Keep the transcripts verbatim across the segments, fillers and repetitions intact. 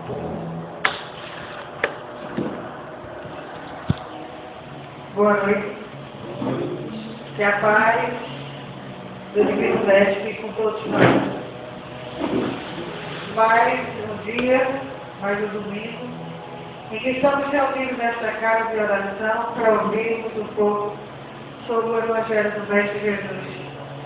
Boa noite. Que a paz do Divino Mestre fique com todos nós. Mais um dia, mais um domingo, em que estamos reunidos nesta casa de oração para ouvirmos um pouco sobre o Evangelho do Mestre Jesus.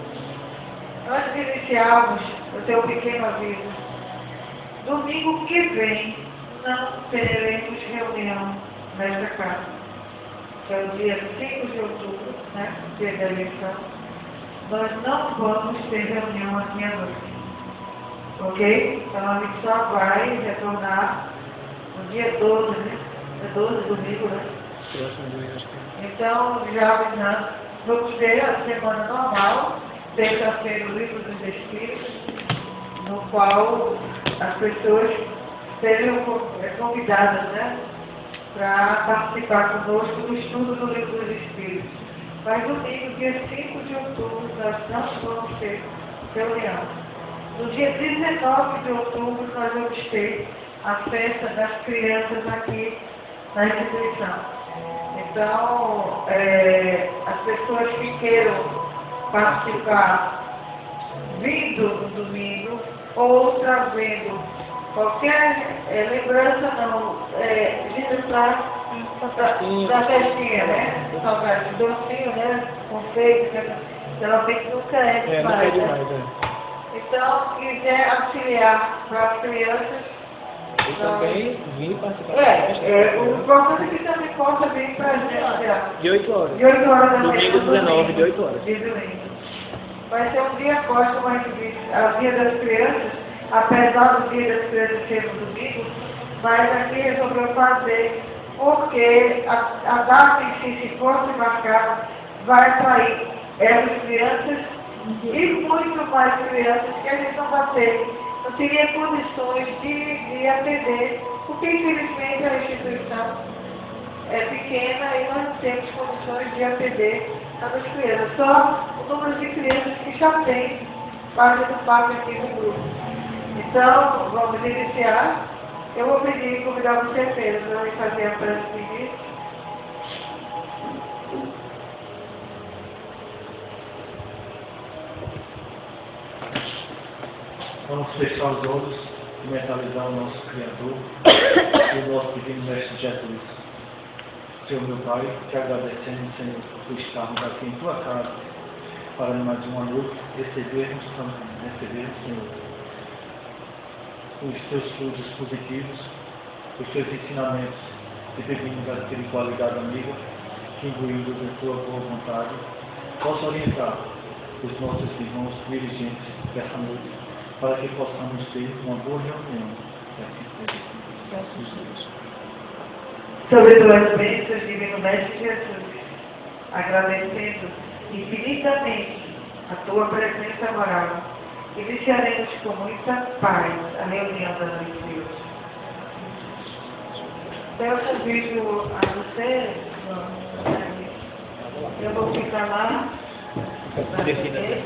Antes de iniciarmos, eu tenho um pequeno aviso. Domingo que vem não teremos reunião nesta casa. Que é o dia cinco de outubro, né, dia da eleição. Nós não vamos ter reunião aqui à noite. Ok? Então a gente só vai retornar no dia doze, né? É doze, domingo, né? Então, já avisando, vamos ter a semana normal, terça-feira o Livro dos Espíritos, no qual as pessoas seriam convidadas, né, para participar conosco do estudo do Livro dos Espíritos. Mas domingo, dia cinco de outubro, nós não vamos ter reunião. No dia dezenove de outubro, nós vamos ter a festa das crianças aqui na instituição. Então, é, as pessoas que queiram participar vindo no domingo ou trazendo qualquer é, lembrança, não, é, vindo para da festinha, né? Salgado, docinho, né? Confeito, né? Geralmente nunca é demais, é, nunca é demais, né? É. Então, quiser auxiliar para as crianças. E também vir participar da festa. É, é, o importante é que também possa vir para a gente. De oito horas. De oito horas da manhã. Domingo dezenove, de oito horas. De domingo. Vai ser um dia forte, como a gente disse, o Dia das Crianças, apesar do Dia das Crianças ser no domingo, mas aqui resolveu fazer, porque a, a data em si, se fosse marcada, vai sair essas crianças e muito mais crianças que a gente não vai ter, não teria condições de, de atender, porque infelizmente a instituição é pequena e nós não temos condições de atender as crianças, só o número de crianças que já tem fazendo parte aqui do grupo. Então, vamos iniciar. Eu vou pedir, convidar você, Pedro, para fazer a prece de início. Vamos fechar os olhos e mentalizar o nosso Criador e o nosso Divino Mestre Jesus. Senhor meu Pai, te agradecemos, Senhor, por estarmos aqui em tua casa para mais uma noite recebermos, recebermos, Senhor, os teus frutos positivos, os teus ensinamentos, e pedimos a espiritualidade amiga, que incluindo a tua boa vontade, possa orientar os nossos irmãos dirigentes dessa noite, para que possamos ter uma boa reunião. Sobre tuas bênçãos, Divino Mestre Jesus, agradecendo infinitamente a tua presença moral, iniciaremos com muita paz a reunião da noite de hoje. Então eu convido a você, eu vou ficar lá para você.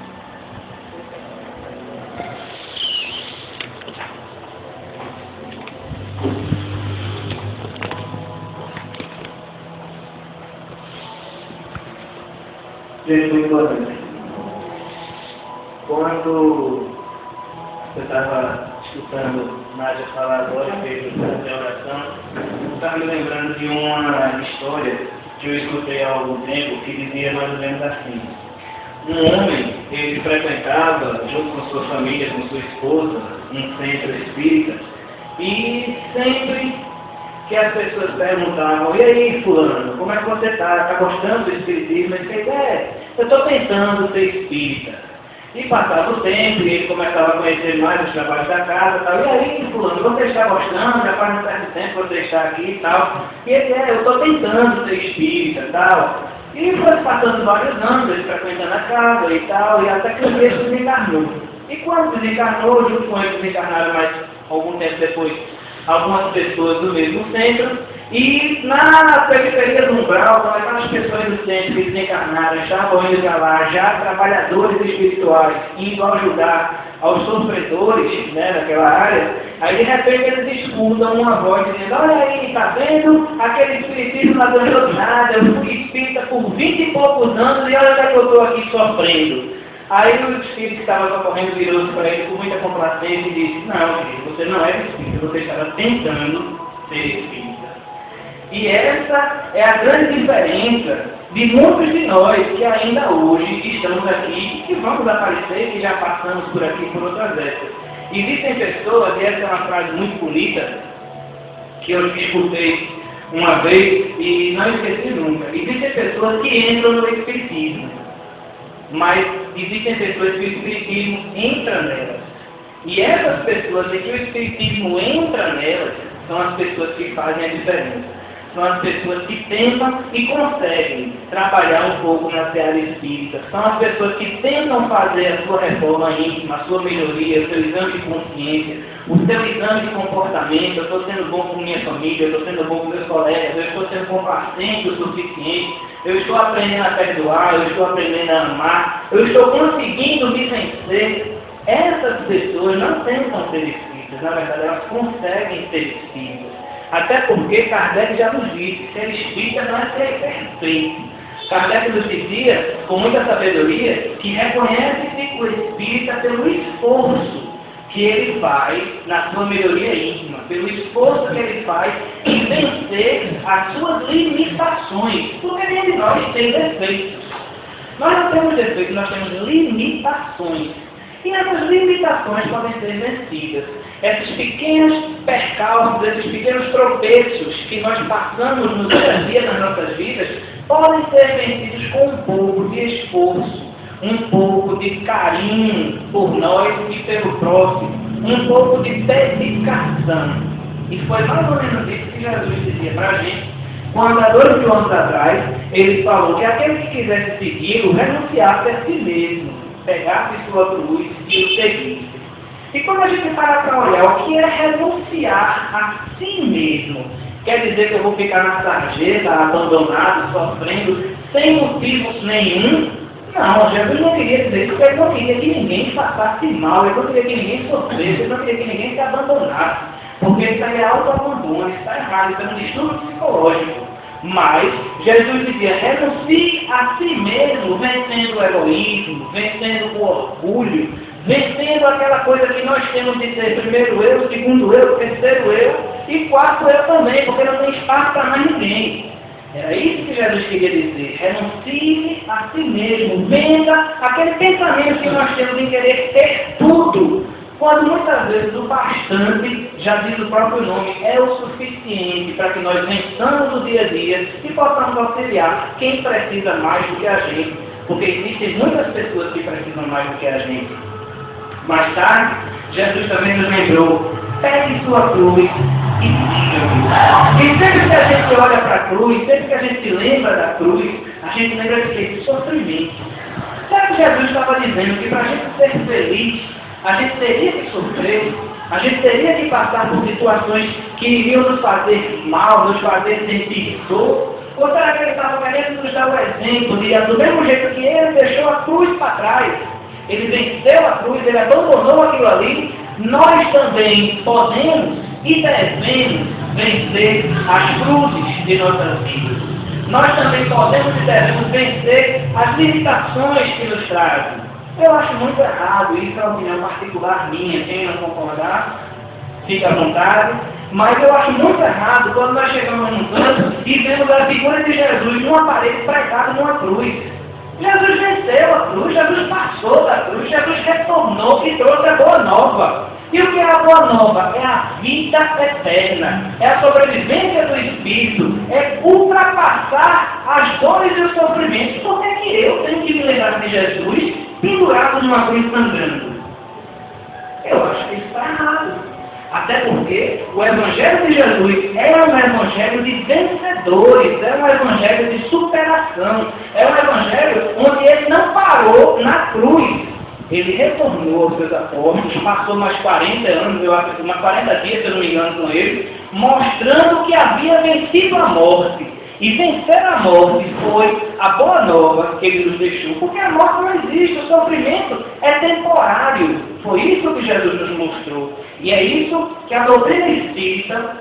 Gente, muito boa noite. Quando eu estava escutando Nádia falar agora, fez a oração, eu estava me lembrando de uma história que eu escutei há algum tempo, que dizia mais ou menos assim. Um homem, ele frequentava, junto com sua família, com sua esposa, um centro espírita, e sempre que as pessoas perguntavam, e aí fulano, como é que você está? Está gostando do espiritismo? Ele disse, é, eu estou tentando ser espírita. E passava o tempo, e ele começava a conhecer mais os trabalhos da casa e tal. E aí, fulano, você está gostando? Já faz um certo tempo que você está aqui e tal. E ele, é, eu estou tentando ser espírita e tal. E foi passando vários anos, ele frequentando a casa e tal, e até que um dia ele desencarnou. E quando desencarnou, junto com ele desencarnaram mais algum tempo depois, algumas pessoas do mesmo centro, e na periferia do umbral, com aquelas pessoas do centro que desencarnaram, estavam indo para lá, já trabalhadores espirituais, indo ajudar aos sofredores, né, daquela área, Aí de repente eles escutam uma voz dizendo, olha aí, tá vendo? Aquele espiritismo não adiantou nada, eu fui espírita por vinte e poucos anos e olha onde é que eu estou aqui sofrendo. Aí o espírito que estava socorrendo virou-se para ele com muita complacência e disse, não, filho, você não era espírita, você estava tentando ser espírita. E essa é a grande diferença de muitos de nós que ainda hoje estamos aqui, que vamos aparecer, que já passamos por aqui por outras épocas. Existem pessoas, e essa é uma frase muito bonita, que eu escutei uma vez e não esqueci nunca. Existem pessoas que entram no espiritismo, mas existem pessoas que o espiritismo entra nelas. E essas pessoas em que o espiritismo entra nelas são as pessoas que fazem a diferença. São as pessoas que tentam e conseguem trabalhar um pouco na seara espírita. São as pessoas que tentam fazer a sua reforma íntima, a sua melhoria, o seu exame de consciência, o seu exame de comportamento. Eu estou sendo bom com minha família, eu estou sendo bom com meus colegas, eu estou sendo complacente o suficiente, eu estou aprendendo a perdoar, eu estou aprendendo a amar, eu estou conseguindo me vencer. Essas pessoas não tentam ser espíritas, na verdade elas conseguem ser espíritas. Até porque Kardec já nos disse, ser espírita não é ser perfeito. Kardec nos dizia, com muita sabedoria, que reconhece-se o espírita pelo esforço que ele faz na sua melhoria íntima, pelo esforço que ele faz em vencer as suas limitações, porque nenhum de nós tem defeitos. Nós não temos defeitos, nós temos limitações. E essas limitações podem ser vencidas. Esses pequenos percalços, esses pequenos tropeços que nós passamos no dia a dia nas nossas vidas, podem ser vencidos com um pouco de esforço, um pouco de carinho por nós e pelo próximo, um pouco de dedicação. E foi mais ou menos isso que Jesus dizia para a gente, quando há dois mil anos atrás, ele falou que aquele que quisesse segui-lo, renunciasse a si mesmo, pegasse sua cruz e o seguisse. E quando a gente para para olhar o que é renunciar a si mesmo, quer dizer que eu vou ficar na sarjeta, abandonado, sofrendo, sem motivos nenhum? Não, Jesus não queria dizer isso, porque ele não queria que ninguém passasse mal, ele não queria que ninguém sofresse, ele não queria que ninguém se abandonasse, porque isso aí é autoabandono, isso está errado, isso é um distúrbio psicológico. Mas Jesus dizia, renuncie a si mesmo, vencendo o egoísmo, vencendo o orgulho, vencendo aquela coisa que nós temos de ser primeiro eu, segundo eu, terceiro eu e quarto eu também, porque não tem espaço para mais ninguém. Era isso que Jesus queria dizer, renuncie a si mesmo, venda aquele pensamento que nós temos em querer ter tudo, quando muitas vezes o bastante, já diz o próprio nome, é o suficiente para que nós vençamos o dia a dia e possamos auxiliar quem precisa mais do que a gente, porque existem muitas pessoas que precisam mais do que a gente. Mais tarde, Jesus também nos lembrou, pegue sua cruz e siga-me. E sempre que a gente olha para a cruz, sempre que a gente se lembra da cruz, a gente lembra de que? De sofrimento. Será que Jesus estava dizendo que para a gente ser feliz, a gente teria que sofrer, a gente teria que passar por situações que iriam nos fazer mal, nos fazer sentir dor? Ou será que ele estava querendo nos dar o exemplo de, do mesmo jeito que ele deixou a cruz para trás, ele venceu a cruz, ele abandonou aquilo ali, nós também podemos e devemos vencer as cruzes de nossas vidas. Nós também podemos e devemos vencer as limitações que nos trazem. Eu acho muito errado, isso é uma opinião particular minha, quem não concordar, fica à vontade, mas eu acho muito errado quando nós chegamos num canto e vemos a figura de Jesus numa parede pregado numa cruz. Jesus venceu a cruz, Jesus passou da cruz, Jesus retornou e trouxe a boa nova. E o que é a boa nova? É a vida eterna, é a sobrevivência do Espírito, é ultrapassar as dores e os sofrimentos. Por que que eu tenho que me lembrar de Jesus pendurado numa cruz sangrando? Eu acho que isso está errado. Até porque o Evangelho de Jesus é um Evangelho de vencedores, é um Evangelho de superação, é um Evangelho onde ele não parou na cruz. Ele retornou aos seus apóstolos, passou mais quarenta anos, eu acho, mais quarenta dias, se eu não me engano, com ele, mostrando que havia vencido a morte. E vencer a morte foi a boa nova que ele nos deixou, porque a morte não existe, o sofrimento é temporário. Foi isso que Jesus nos mostrou. E é isso que a doutrina espírita,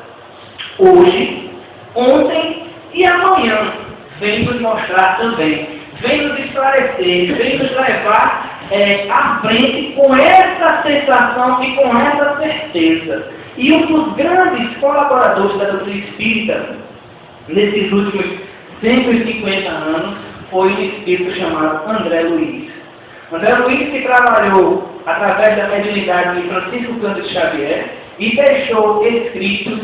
hoje, ontem e amanhã, vem nos mostrar também. Vem nos esclarecer, vem nos levar é, à frente com essa sensação e com essa certeza. E um dos grandes colaboradores da doutrina espírita, nesses últimos cento e cinquenta anos, foi um espírito chamado André Luiz. André Luiz que trabalhou através da mediunidade de Francisco Cândido Xavier e deixou escritos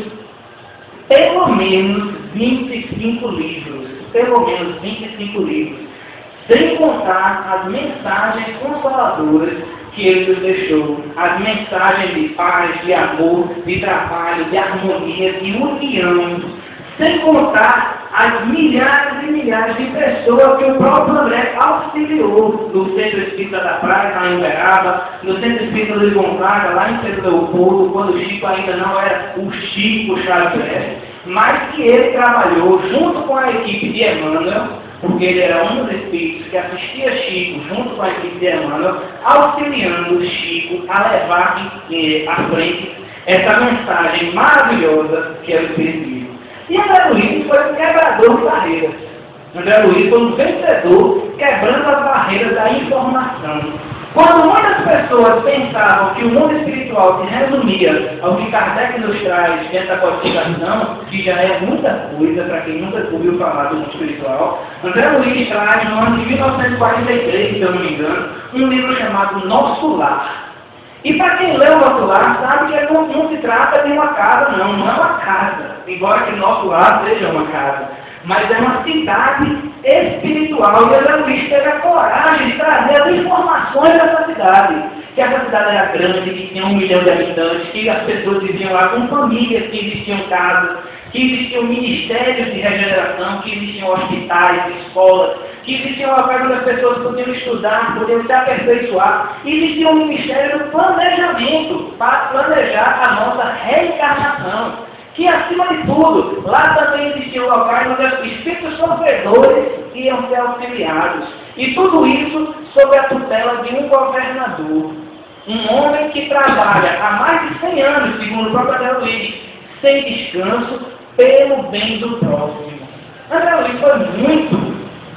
pelo menos vinte e cinco livros, pelo menos vinte e cinco livros, sem contar as mensagens consoladoras que ele nos deixou, as mensagens de paz, de amor, de trabalho, de harmonia, de união, sem contar as milhares e milhares de pessoas que o próprio André auxiliou no Centro Espírita da Praia, lá em Uberaba, no Centro Espírita do Gonzaga, lá em Pedro Leopoldo, quando o Chico ainda não era o Chico Xavier, mas que ele trabalhou junto com a equipe de Emmanuel, porque ele era um dos espíritos que assistia Chico junto com a equipe de Emmanuel, auxiliando Chico a levar eh, à frente essa mensagem maravilhosa que é o Espiritismo. E André Luiz foi um quebrador de barreiras. André Luiz foi um vencedor quebrando as barreiras da informação. Quando muitas pessoas pensavam que o mundo espiritual se resumia ao que Kardec nos traz dentro da codificação, que já é muita coisa para quem nunca ouviu falar do mundo espiritual, André Luiz traz, no ano de mil novecentos e quarenta e três, se eu não me engano, um livro chamado Nosso Lar. E para quem lê o Nosso Lar, sabe que não, não se trata de uma casa, não, não é uma casa, embora que Nosso Lar seja uma casa, mas é uma cidade espiritual. E André Luiz teve a coragem de trazer as informações dessa cidade, que essa cidade era grande, que tinha um milhão de habitantes, que as pessoas viviam lá com famílias, que existiam casas, que existiam ministérios de regeneração, que existiam hospitais, escolas, que existiam locais onde as pessoas podiam estudar, podiam se aperfeiçoar. E existia um ministério do planejamento, para planejar a nossa reencarnação. Que, acima de tudo, lá também existiam locais onde os espíritos sofredores iam ser auxiliados. E tudo isso sob a tutela de um governador. Um homem que trabalha há mais de cem anos, segundo o próprio André Luiz, sem descanso, pelo bem do próximo. André Luiz foi muito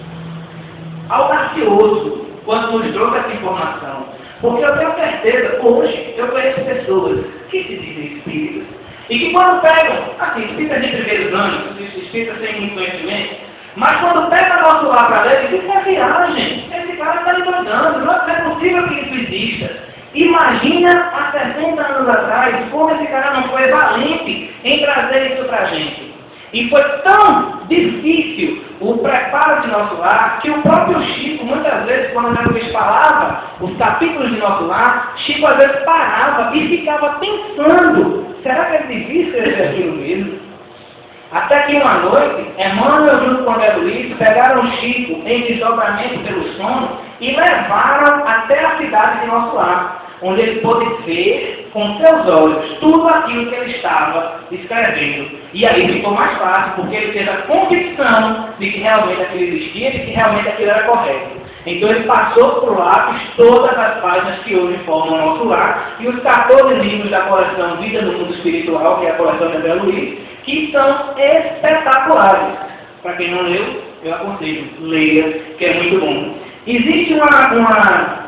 audacioso quando nos trouxe essa informação. Porque eu tenho certeza, hoje, eu conheço pessoas que se dizem espíritas, e que quando pegam, assim, espíritas de primeiros anos, espíritas sem muito conhecimento, mas quando pega nosso lá para ler, isso é viagem, esse cara está endoidando, não é possível que isso exista. Imagina há sessenta anos atrás como esse cara não foi valente em trazer isso para a gente. E foi tão difícil o preparo de Nosso Lar, que o próprio Chico, muitas vezes, quando André Luiz falava os capítulos de Nosso Lar, Chico às vezes parava e ficava pensando, será que ele devia escrever aquilo mesmo? Até que uma noite, Emmanuel junto com André Luiz pegaram Chico em desdobramento pelo sono e levaram até a cidade de Nosso Lar, onde ele pôde ver com seus olhos tudo aquilo que ele estava escrevendo. E aí ficou mais fácil, porque ele teve a convicção de que realmente aquilo existia, de que realmente aquilo era correto. Então ele passou por lápis todas as páginas que hoje formam o Nosso Lar, e os quatorze livros da coleção Vida no Mundo Espiritual, que é a coleção de André Luiz, que são espetaculares. Para quem não leu, eu aconselho, leia, que é muito bom. Existe uma... uma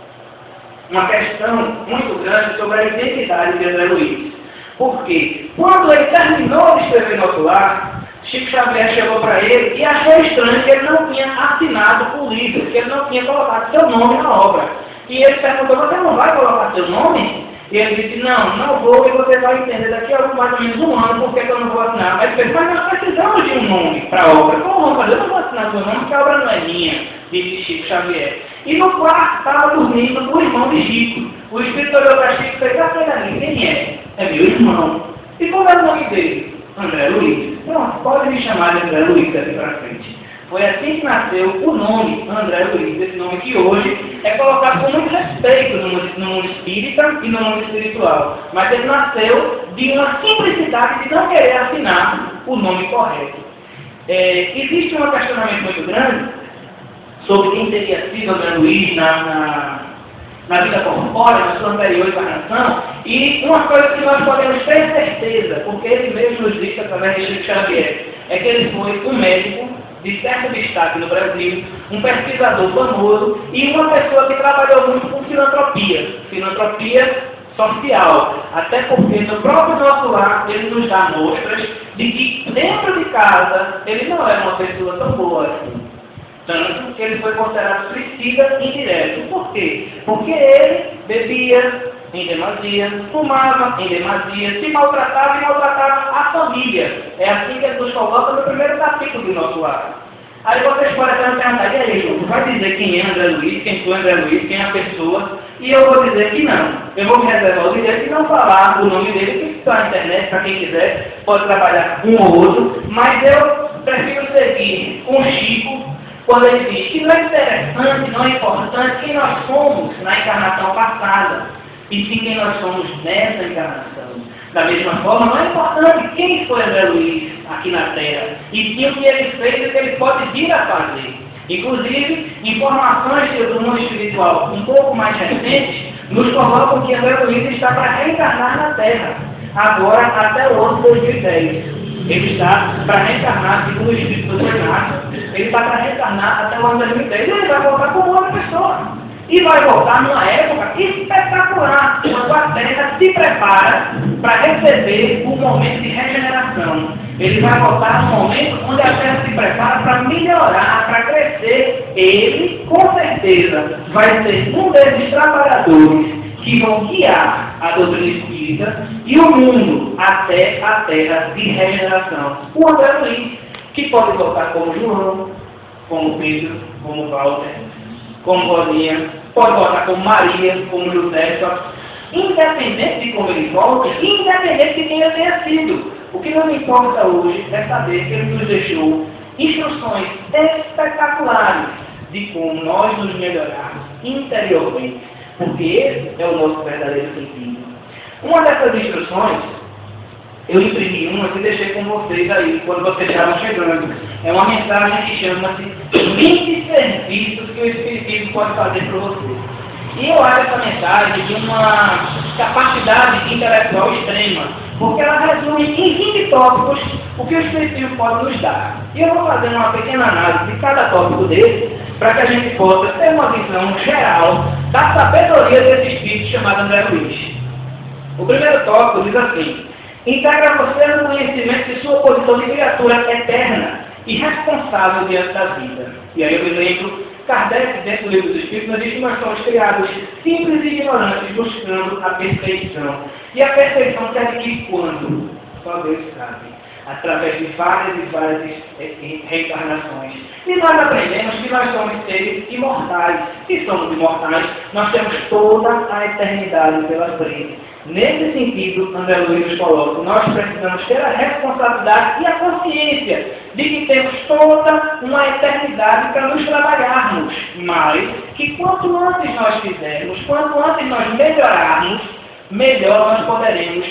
uma questão muito grande sobre a identidade de André Luiz. Porque quando ele terminou de escrever Nosso Lar, Chico Xavier chegou para ele e achou estranho que ele não tinha assinado o livro, que ele não tinha colocado seu nome na obra. E ele perguntou, você não vai colocar seu nome? E ele disse, não, não vou, e você vai entender daqui a mais ou menos um ano porque eu não vou assinar. Mas ele disse, mas nós precisamos de um nome para a obra. Como vamos fazer? Eu não vou assinar seu nome porque a obra não é minha, disse Chico Xavier. E no quarto estava dormindo o irmão de Chico. O espírito olhou para Chico e fez, aquele ali, quem é? É meu irmão. E qual é o nome dele? André Luiz. Pronto, pode me chamar de André Luiz daqui para frente. Foi assim que nasceu o nome André Luiz, esse nome que hoje é colocado com muito respeito no mundo, no mundo espírita e no mundo espiritual. Mas ele nasceu de uma simplicidade de não querer assinar o nome correto. É, existe um questionamento muito grande sobre quem teria sido André Luiz na, na, na vida corpórea, na sua anterior encarnação, e uma coisa que nós podemos ter certeza, porque ele mesmo nos disse através de Chico Xavier, é que ele foi um médico de certo destaque no Brasil, um pesquisador famoso e uma pessoa que trabalhou muito com filantropia, filantropia social, até porque no próprio nosso lar ele nos dá mostras de que dentro de casa ele não era uma pessoa tão boa assim. Tanto que ele foi considerado suicida indireto. Por quê? Porque ele bebia em demasia, fumava em demasia, se maltratava e maltratava a família. É assim que ele nos coloca no primeiro capítulo do nosso lar. Aí vocês podem até me perguntar, e aí, João, vai dizer quem é André Luiz, quem foi André Luiz, quem é a pessoa? E eu vou dizer que não. Eu vou me reservar o direito de não falar o nome dele, que está na internet, para quem quiser, pode trabalhar um ou outro, mas eu prefiro seguir com o Chico, quando ele diz que não é interessante, não é importante quem nós somos na encarnação passada, e sim quem nós somos nessa encarnação. Da mesma forma, não é importante quem foi André Luiz aqui na Terra, e sim o que ele fez e o que ele pode vir a fazer. Inclusive, informações do mundo espiritual um pouco mais recentes nos colocam que André Luiz está para reencarnar na Terra, agora até o ano dois mil e dez. Ele está para reencarnar, segundo o Espírito do Renato, ele está para reencarnar até o ano dois mil e dez e ele vai voltar como outra pessoa. E vai voltar numa época espetacular, quando a Terra se prepara para receber o momento de regeneração. Ele vai voltar no momento onde a Terra se prepara para melhorar, para crescer. Ele, com certeza, vai ser um desses trabalhadores que vão guiar a doutrina espírita e o mundo até a Terra de regeneração. O André Luiz, que pode voltar como João, como Pedro, como Walter, como Rosinha, pode voltar como Maria, como José, independente de como ele volte, independente de quem ele tenha sido. O que não importa hoje é saber que ele nos deixou instruções espetaculares de como nós nos melhorarmos interiormente, porque esse é o nosso verdadeiro sentido. Uma dessas instruções, eu imprimi uma e deixei com vocês aí, quando vocês estavam chegando. É uma mensagem que chama-se vinte serviços que o Espiritismo pode fazer para vocês. E eu acho essa mensagem de uma capacidade intelectual extrema, porque ela resume em vinte tópicos o que o Espiritismo pode nos dar. E eu vou fazer uma pequena análise de cada tópico desse, para que a gente possa ter uma visão geral da sabedoria desse Espírito chamado André Luiz. O primeiro tópico diz assim: integra você no conhecimento de sua posição de criatura eterna e responsável diante da vida. E aí eu me lembro, Kardec, dentro do livro dos Espíritos, nos diz que nós somos criados simples e ignorantes, buscando a perfeição. E a perfeição se adquire quando? Só Deus sabe. Através de várias e várias reencarnações. E nós aprendemos que nós somos seres imortais. Se somos imortais, nós temos toda a eternidade pela frente. Nesse sentido, André Luiz nos coloca, nós precisamos ter a responsabilidade e a consciência de que temos toda uma eternidade para nos trabalharmos, mas que quanto antes nós fizermos, quanto antes nós melhorarmos, melhor nós poderemos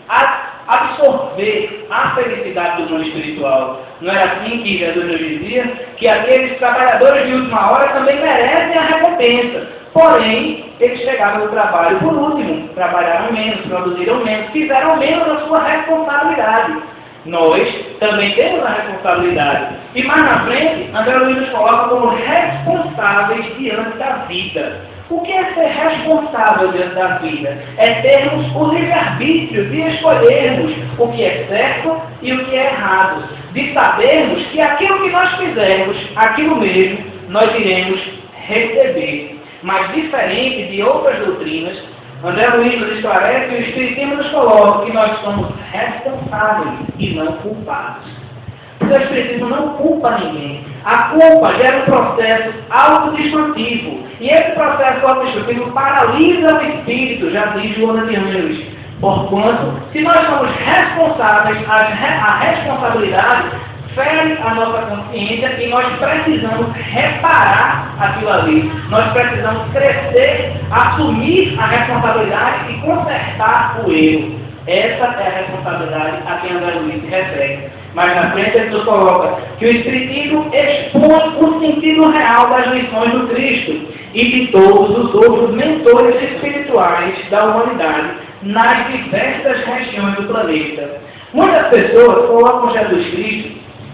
absorver a felicidade do mundo espiritual. Não era assim que Jesus nos dizia? Que aqueles trabalhadores de última hora também merecem a recompensa. Porém, eles chegaram no trabalho por último, trabalharam menos, produziram menos, fizeram menos a sua responsabilidade. Nós também temos a responsabilidade. E mais na frente, André Luiz nos coloca como responsáveis diante da vida. O que é ser responsável diante da vida? É termos o livre-arbítrio de escolhermos o que é certo e o que é errado. De sabermos que aquilo que nós fizermos, aquilo mesmo, nós iremos receber. Mas diferente de outras doutrinas, André Luiz nos esclarece que o Espiritismo nos coloca que nós somos responsáveis e não culpados. Porque o Espiritismo não culpa ninguém. A culpa gera um processo autodestrutivo. E esse processo autodestrutivo paralisa o espírito, já diz Joana de Anjos. Porquanto, se nós somos responsáveis, a responsabilidade fere a nossa consciência e nós precisamos reparar aquilo ali. Nós precisamos crescer, assumir a responsabilidade e consertar o erro. Essa é a responsabilidade a quem André Luiz se refere. Mas na frente ele nos coloca que o Espiritismo expõe o sentido real das lições do Cristo. e de todos os outros mentores espirituais da humanidade nas diversas regiões do planeta. Muitas pessoas colocam Jesus Cristo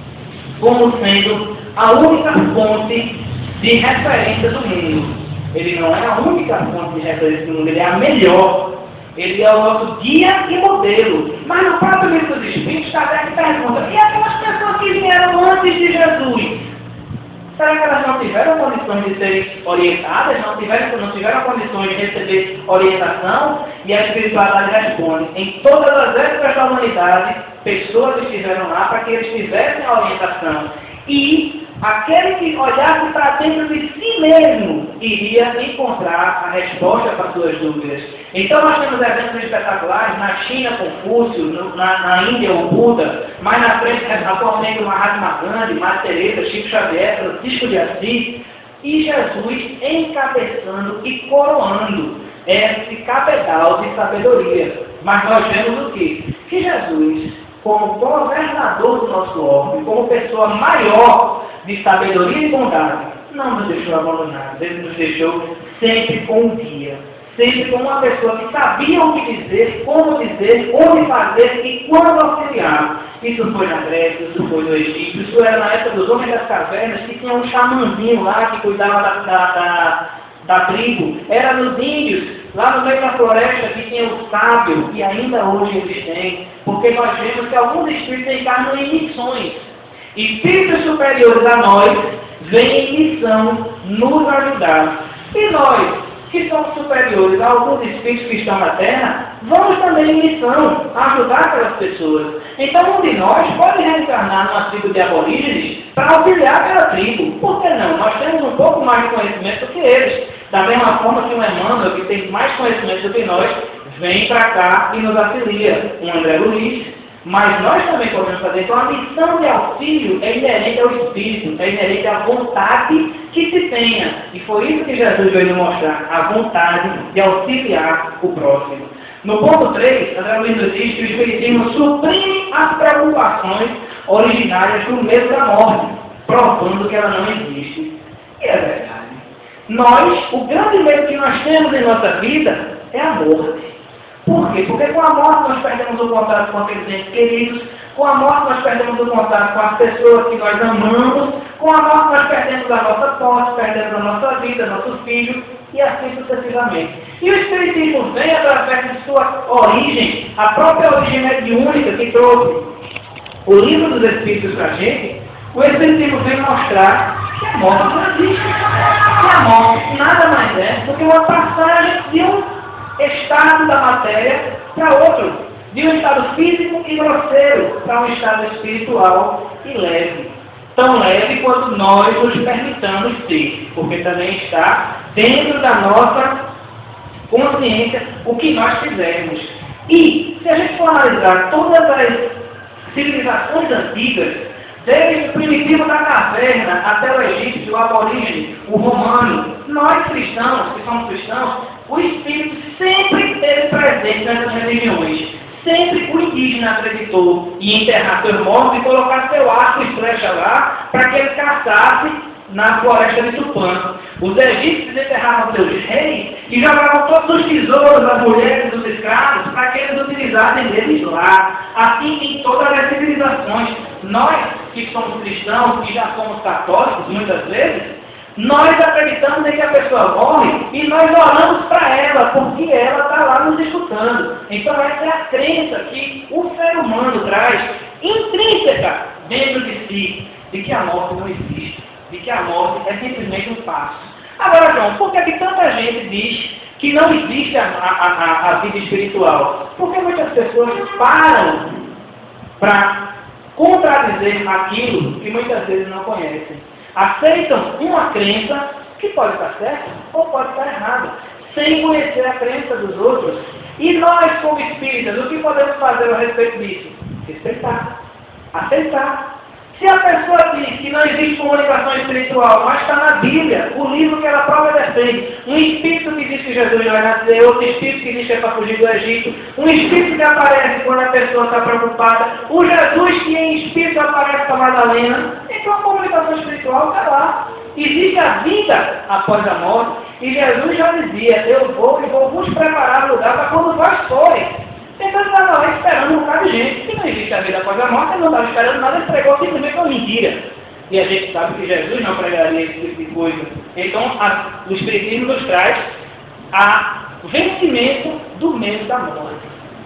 como sendo a única fonte de referência do mundo. Ele não é a única fonte de referência do mundo, ele é a melhor. Ele é o nosso guia e modelo. Mas no próprio livro dos Espíritos, Kardec pergunta: e aquelas pessoas que vieram antes de Jesus? Será que elas não tiveram condições de serem orientadas? Não tiveram, não tiveram condições de receber orientação? E a espiritualidade responde: em todas as épocas da humanidade, pessoas estiveram lá para que eles tivessem a orientação. E aquele que olhasse para dentro de si mesmo iria encontrar a resposta para suas dúvidas. Então nós temos eventos espetaculares na China, Confúcio, no, na, na Índia, o Buda, mais na frente, atualmente o Mahatma Gandhi, Madre Teresa, Chico Xavier, Francisco de Assis, e Jesus encabeçando e coroando esse cabedal de sabedoria. Mas nós vemos o quê? Que Jesus, como governador do nosso orbe, como pessoa maior de sabedoria e bondade, não nos deixou abandonados. Ele nos deixou sempre com um guia, sempre com uma pessoa que sabia o que dizer, como dizer, onde fazer e quando auxiliar. Isso foi na Grécia, isso foi no Egito, isso era na época dos homens das cavernas, que tinha um xamãzinho lá que cuidava da, da, da, da tribo. Era nos índios, lá no meio da floresta, que tinha o sábio, e ainda hoje eles têm, porque nós vemos que alguns espíritos encarnam em missões. Espíritos superiores a nós vêm em missão nos ajudar. E nós, que somos superiores a alguns espíritos que estão na Terra, vamos também em missão ajudar aquelas pessoas. Então, um de nós pode reencarnar numa tribo de aborígenes para auxiliar aquela tribo. Por que não? Nós temos um pouco mais de conhecimento do que eles. Da mesma forma que um Emmanuel, que tem mais conhecimento do que nós, vem para cá e nos auxilia. Um André Luiz. Mas nós também podemos fazer. Então, a missão de auxílio é inerente ao Espírito, é inerente à vontade que se tenha. E foi isso que Jesus veio mostrar, a vontade de auxiliar o próximo. No ponto três, André Luiz nos diz que o Espiritismo suprime as preocupações originárias do medo da morte, provando que ela não existe. E é verdade. Nós, o grande medo que nós temos em nossa vida é a morte. Por quê? Porque com a morte nós perdemos o contato com aqueles entes queridos, com a morte nós perdemos o contato com as pessoas que nós amamos, com a morte nós perdemos a nossa posse, perdemos a nossa vida, nossos filhos, e assim sucessivamente. E o Espiritismo vem através de sua origem, a própria origem mediúnica que trouxe o livro dos Espíritos para a gente. O Espiritismo vem mostrar que a morte não existe. Que a morte nada mais é do que uma passagem de um estado da matéria para outro, de um estado físico e grosseiro para um estado espiritual e leve. Tão leve quanto nós nos permitamos ser, porque também está dentro da nossa consciência o que nós fizermos. E, se a gente for analisar todas as civilizações antigas, desde o primitivo da caverna até o egípcio, o aborígene, o romano, nós cristãos, que somos cristãos, o Espírito sempre esteve presente nessas religiões. Sempre o indígena acreditou em enterrar seus mortos e colocar seu arco e flecha lá para que ele caçasse na floresta de Tupã. Os egípcios enterravam seus reis e jogavam todos os tesouros das mulheres e dos escravos para que eles utilizassem deles lá. Assim em todas as civilizações. Nós, que somos cristãos, que já somos católicos muitas vezes, nós acreditamos em que a pessoa morre e nós oramos para ela, porque ela está lá nos escutando. Então essa é a crença que o ser humano traz, intrínseca dentro de si, de que a morte não existe, de que a morte é simplesmente um passo. Agora, João, por que, que tanta gente diz que não existe a, a, a, a vida espiritual? Porque muitas pessoas param para contradizer aquilo que muitas vezes não conhecem. Aceitam uma crença que pode estar certa ou pode estar errada, sem conhecer a crença dos outros. E nós, como espíritas, o que podemos fazer a respeito disso? Respeitar, aceitar. Se a pessoa diz que não existe comunicação espiritual, mas está na Bíblia, o livro que ela própria defende, um espírito que diz que Jesus vai nascer, outro espírito que diz que é para fugir do Egito, um espírito que aparece quando a pessoa está preocupada, o Jesus que em espírito aparece para Madalena, então a comunicação espiritual está lá. Existe a vida após a morte, E Jesus já dizia, eu vou e vou vos preparar lugar para quando vós forem. Então ele estava lá esperando um bocado de gente, que não existe a vida após a morte, ele não estava esperando nada, ele pregou simplesmente uma mentira. E a gente sabe que Jesus não pregaria esse tipo de coisa. Então a, o Espiritismo nos traz a vencimento do medo da morte.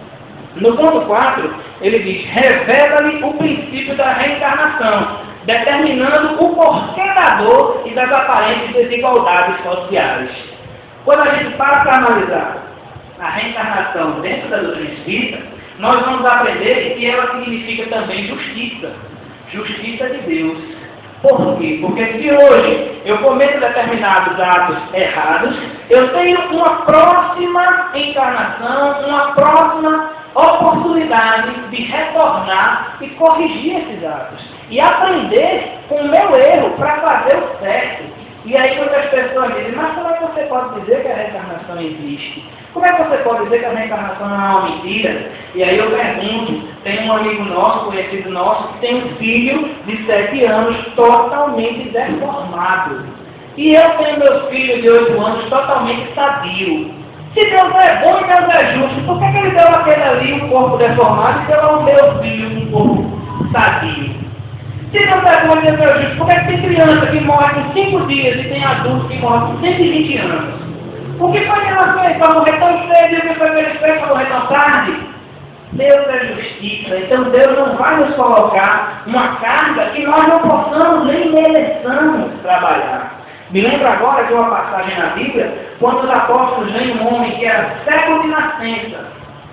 No ponto quatro, ele diz, revela-lhe o princípio da reencarnação, determinando o porquê da dor e das aparentes desigualdades sociais. Quando a gente para para analisar a reencarnação dentro da doutrina espírita, nós vamos aprender que ela significa também justiça. Justiça de Deus. Por quê? Porque se hoje eu cometo determinados atos errados, eu tenho uma próxima encarnação, uma próxima oportunidade de retornar e corrigir esses atos. E aprender com o meu erro para fazer o certo. E aí muitas pessoas dizem, mas como é que você pode dizer que a reencarnação existe? Como é que você pode dizer que a reencarnação não é uma mentira? E aí eu pergunto, tem um amigo nosso, conhecido nosso, que tem um filho de sete anos totalmente deformado. E eu tenho meu filho de oito anos totalmente sadio. Se Deus é bom e Deus é justo, por que, que ele deu aquele ali um corpo deformado e deu ao meu filho um corpo sadio? Se Deus é bom e Deus é justo, por que, que tem criança que morre com cinco dias e tem adulto que morre com cento e vinte anos? O que foi que ela fez para morrer tão cedo e o que foi que ele fez para morrer tão tarde? Deus é justiça, então Deus não vai nos colocar uma carga que nós não possamos nem mereçamos trabalhar. Me lembro agora de uma passagem na Bíblia, quando os apóstolos veem um homem que era cego de nascença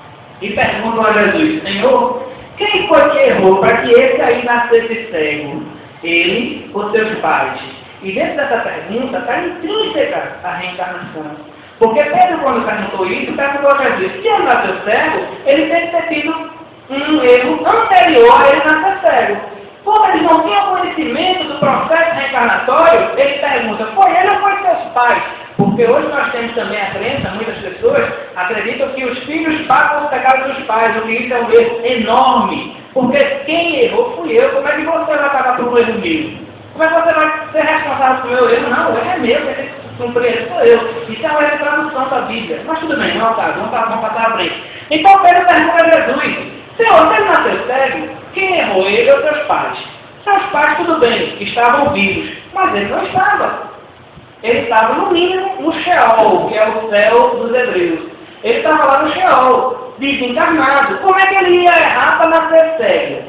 e perguntam a Jesus, Senhor, quem foi que errou para que esse aí nascesse cego? Ele ou seus pais? E dentro dessa pergunta está intrínseca a reencarnação. Porque Pedro, quando perguntou isso, perguntou a Jesus, se ele nasceu cego, ele tem que ter tido um erro anterior a ele nascer cego. Como eles não tinham conhecimento do processo reencarnatório, ele pergunta, foi ele ou foi seus pais? Porque hoje nós temos também a crença, muitas pessoas acreditam que os filhos pagam os pecados dos pais, o que isso é um erro enorme. Porque quem errou fui eu, como é que você vai pagar por um erro meu? Como é que você vai ser responsável pelo meu erro? Não, o erro é meu, quem tem que cumprir sou eu. Isso é uma tradução da Bíblia. Mas tudo bem, não é o caso, vamos passar à frente. Então Pedro pergunta a Jesus, Senhor, se ele nasceu cego, quem errou, ele ou seus pais? Seus pais, tudo bem, estavam vivos, mas ele não estava. Ele estava, no mínimo, no Sheol, que é o céu dos hebreus. Ele estava lá no Sheol, desencarnado. Como é que ele ia errar para nascer cego?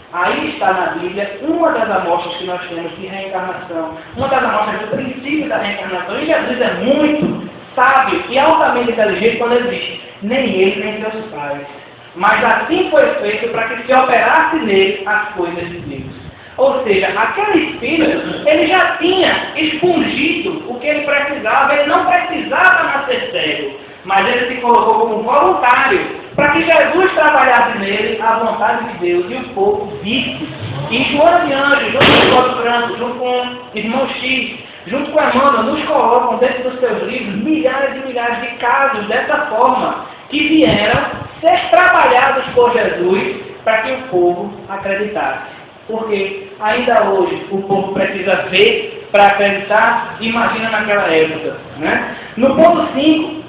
Aí está na Bíblia uma das amostras que nós temos de reencarnação, uma das amostras do princípio da reencarnação. E Jesus é muito sábio e altamente inteligente quando ele diz, nem ele nem seus pais. Mas assim foi feito para que se operasse nele as coisas de Deus. Ou seja, aquele espírito, ele já tinha expungido o que ele precisava, ele não precisava nascer cego, mas ele se colocou como voluntário, para que Jesus trabalhasse nele a vontade de Deus e o povo visse. E Joana de Anjos, junto com o Código Branco, junto com o irmão X, junto com a Emmanuel, nos colocam dentro dos seus livros milhares e milhares de casos dessa forma, que vieram ser trabalhados por Jesus para que o povo acreditasse. Porque ainda hoje o povo precisa ver para acreditar, imagina naquela época. Né? No ponto cinco,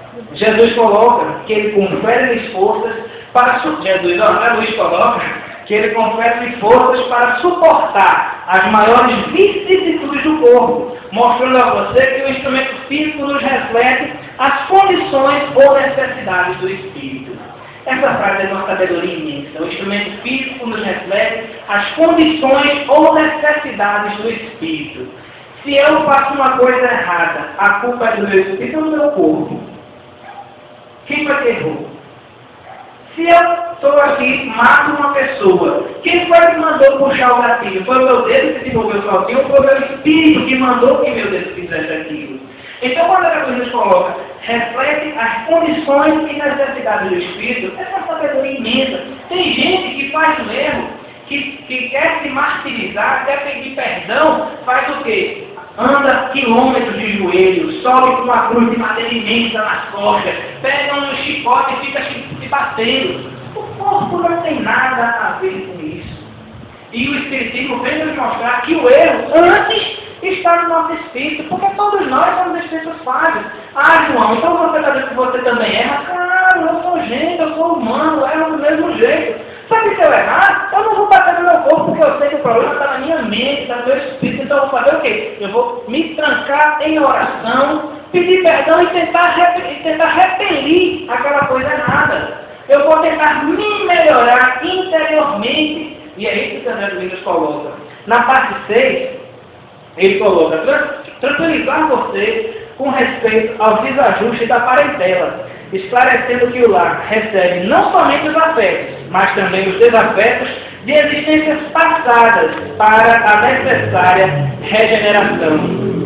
Jesus coloca que ele confere-lhes forças para... Jesus, ó, Luiz coloca que ele confere-lhes forças para suportar as maiores vicissitudes do corpo, mostrando a você que o instrumento físico nos reflete as condições ou necessidades do espírito. Essa frase é de uma sabedoria imensa. O instrumento físico nos reflete as condições ou necessidades do espírito. Se eu faço uma coisa errada, a culpa é do meu espírito ou do meu corpo? Quem foi que errou? Se eu estou aqui, mato uma pessoa, quem foi que mandou puxar o gatilho? Foi o meu dedo que se moveu sozinho ou foi o meu espírito que mandou que meu dedo fizesse aquilo? Então, quando a coisa nos coloca, reflete as condições e necessidades do espírito, essa é uma sabedoria imensa. Tem gente que faz um erro, que, que quer se martirizar, quer pedir perdão, faz o quê? Anda quilômetros de joelho, sobe com uma cruz de madeira imensa nas costas, pega um chicote e fica se batendo. O corpo não tem nada a ver com isso. E o Espiritismo vem nos mostrar que o erro, antes está no nosso espírito, porque todos nós somos espíritos falhos. Ah, João, então você está dizendo que você também erra? Claro, eu sou gente, eu sou humano, eu erro do mesmo jeito. Só que se eu errar, eu não vou bater no meu corpo, porque eu sei que o problema está na minha mente, está no meu espírito. Então eu vou fazer o quê? Eu vou me trancar em oração, pedir perdão e tentar, e tentar repelir aquela coisa errada. Eu vou tentar me melhorar interiormente. E é isso que o André Luiz coloca. Na parte seis, ele coloca, tranquilizar você com respeito aos desajustes da parentela, esclarecendo que o lar recebe não somente os afetos, mas também os desafetos de existências passadas para a necessária regeneração.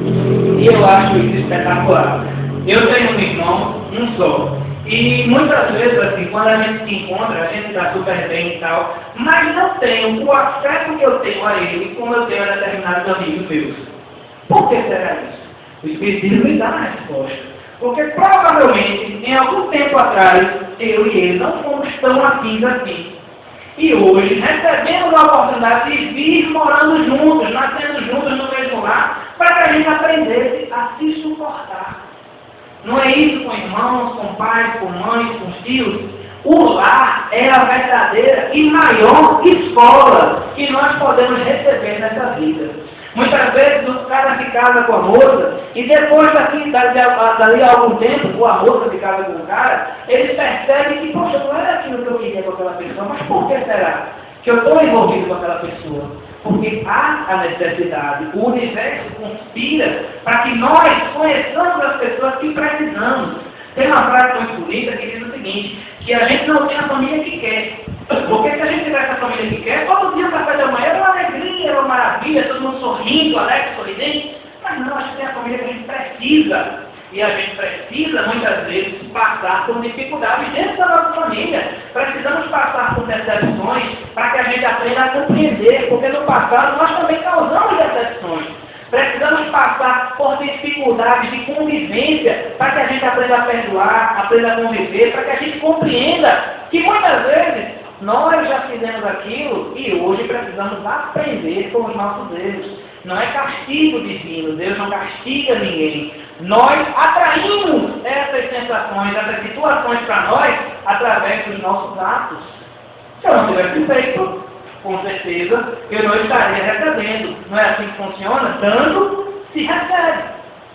E eu acho isso espetacular. Eu tenho um irmão, um só. E muitas vezes, assim, quando a gente se encontra, a gente está super bem e tal, mas não tenho o afeto que eu tenho a ele, como eu tenho a determinados amigos meus. Por que será isso? O Espiritismo me dá a resposta. Porque provavelmente, em algum tempo atrás, eu e ele não fomos tão afins assim. E hoje, recebemos a oportunidade de vir morando juntos, nascendo juntos no mesmo lar, para que a gente aprendesse a se suportar. Não é isso com irmãos, com pais, com mães, com filhos. O lar é a verdadeira e maior escola que nós podemos receber nessa vida. Muitas vezes o cara se casa com a moça e depois daqui, dali, dali a algum tempo, a moça se casa com o cara, ele percebe que, poxa, não era aquilo que eu queria com aquela pessoa, mas por que será que eu estou envolvido com aquela pessoa? Porque há a necessidade, o universo conspira para que nós conheçamos as pessoas que precisamos. Tem uma frase muito bonita que diz o seguinte, que a gente não tem a família que quer. Porque se a gente tiver essa família que quer, todo dia o café da manhã é uma alegria, é uma maravilha, todo mundo sorrindo, alegre, sorridente. Mas não, a gente tem a família que a gente precisa. E a gente precisa, muitas vezes, passar por dificuldades dentro da nossa família. Precisamos passar por decepções para que a gente aprenda a compreender, porque no passado nós também causamos decepções. Precisamos passar por dificuldades de convivência para que a gente aprenda a perdoar, aprenda a conviver, para que a gente compreenda que muitas vezes nós já fizemos aquilo e hoje precisamos aprender com os nossos erros. Não é castigo divino, Deus não castiga ninguém. Nós atraímos essas sensações, essas situações para nós através dos nossos atos. Se eu não tivesse feito, com certeza eu não estaria recebendo. Não é assim que funciona? Dando, se recebe.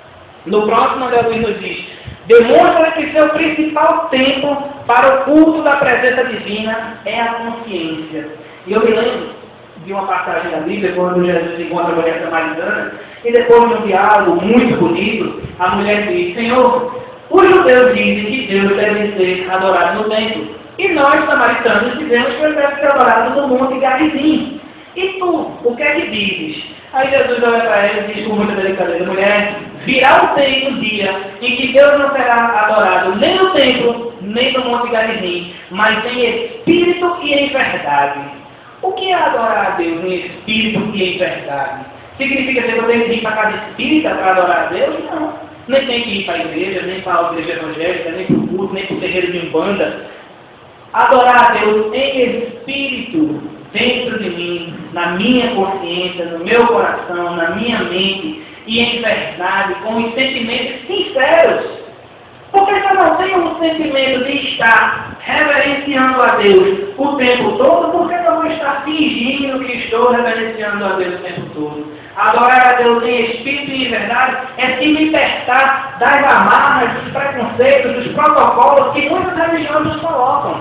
No próximo, André Luiz nos diz: demonstra que seu principal tempo para o culto da presença divina é a consciência. E eu me lembro de uma passagem da Bíblia, quando Jesus encontra a mulher samaritana, e depois de um diálogo muito bonito, a mulher diz: Senhor, os judeus dizem que Deus deve ser adorado no templo, e nós, samaritanos, dizemos que ele deve ser adorado no Monte Garizim. E tu, o que é que dizes? Aí Jesus olha para ela e diz com muita delicadeza: mulher, virá o tempo, um dia, em que Deus não será adorado nem no templo, nem no Monte Garizim, mas em espírito e em verdade. O que é adorar a Deus em espírito e em verdade? Significa dizer que eu tenho que ir para a casa espírita para adorar a Deus? Não. Nem tem que ir para a igreja, nem para a igreja evangélica, nem para o culto, nem para o terreiro de umbanda. Adorar a Deus em espírito, dentro de mim, na minha consciência, no meu coração, na minha mente, e em verdade, com os sentimentos sinceros. Porque se eu não tenho um sentimento de estar reverenciando a Deus o tempo todo, por que eu vou estar fingindo que estou reverenciando a Deus o tempo todo? Adorar a Deus em espírito e em verdade é se libertar das amarras, dos preconceitos, dos protocolos que muitas religiões nos colocam.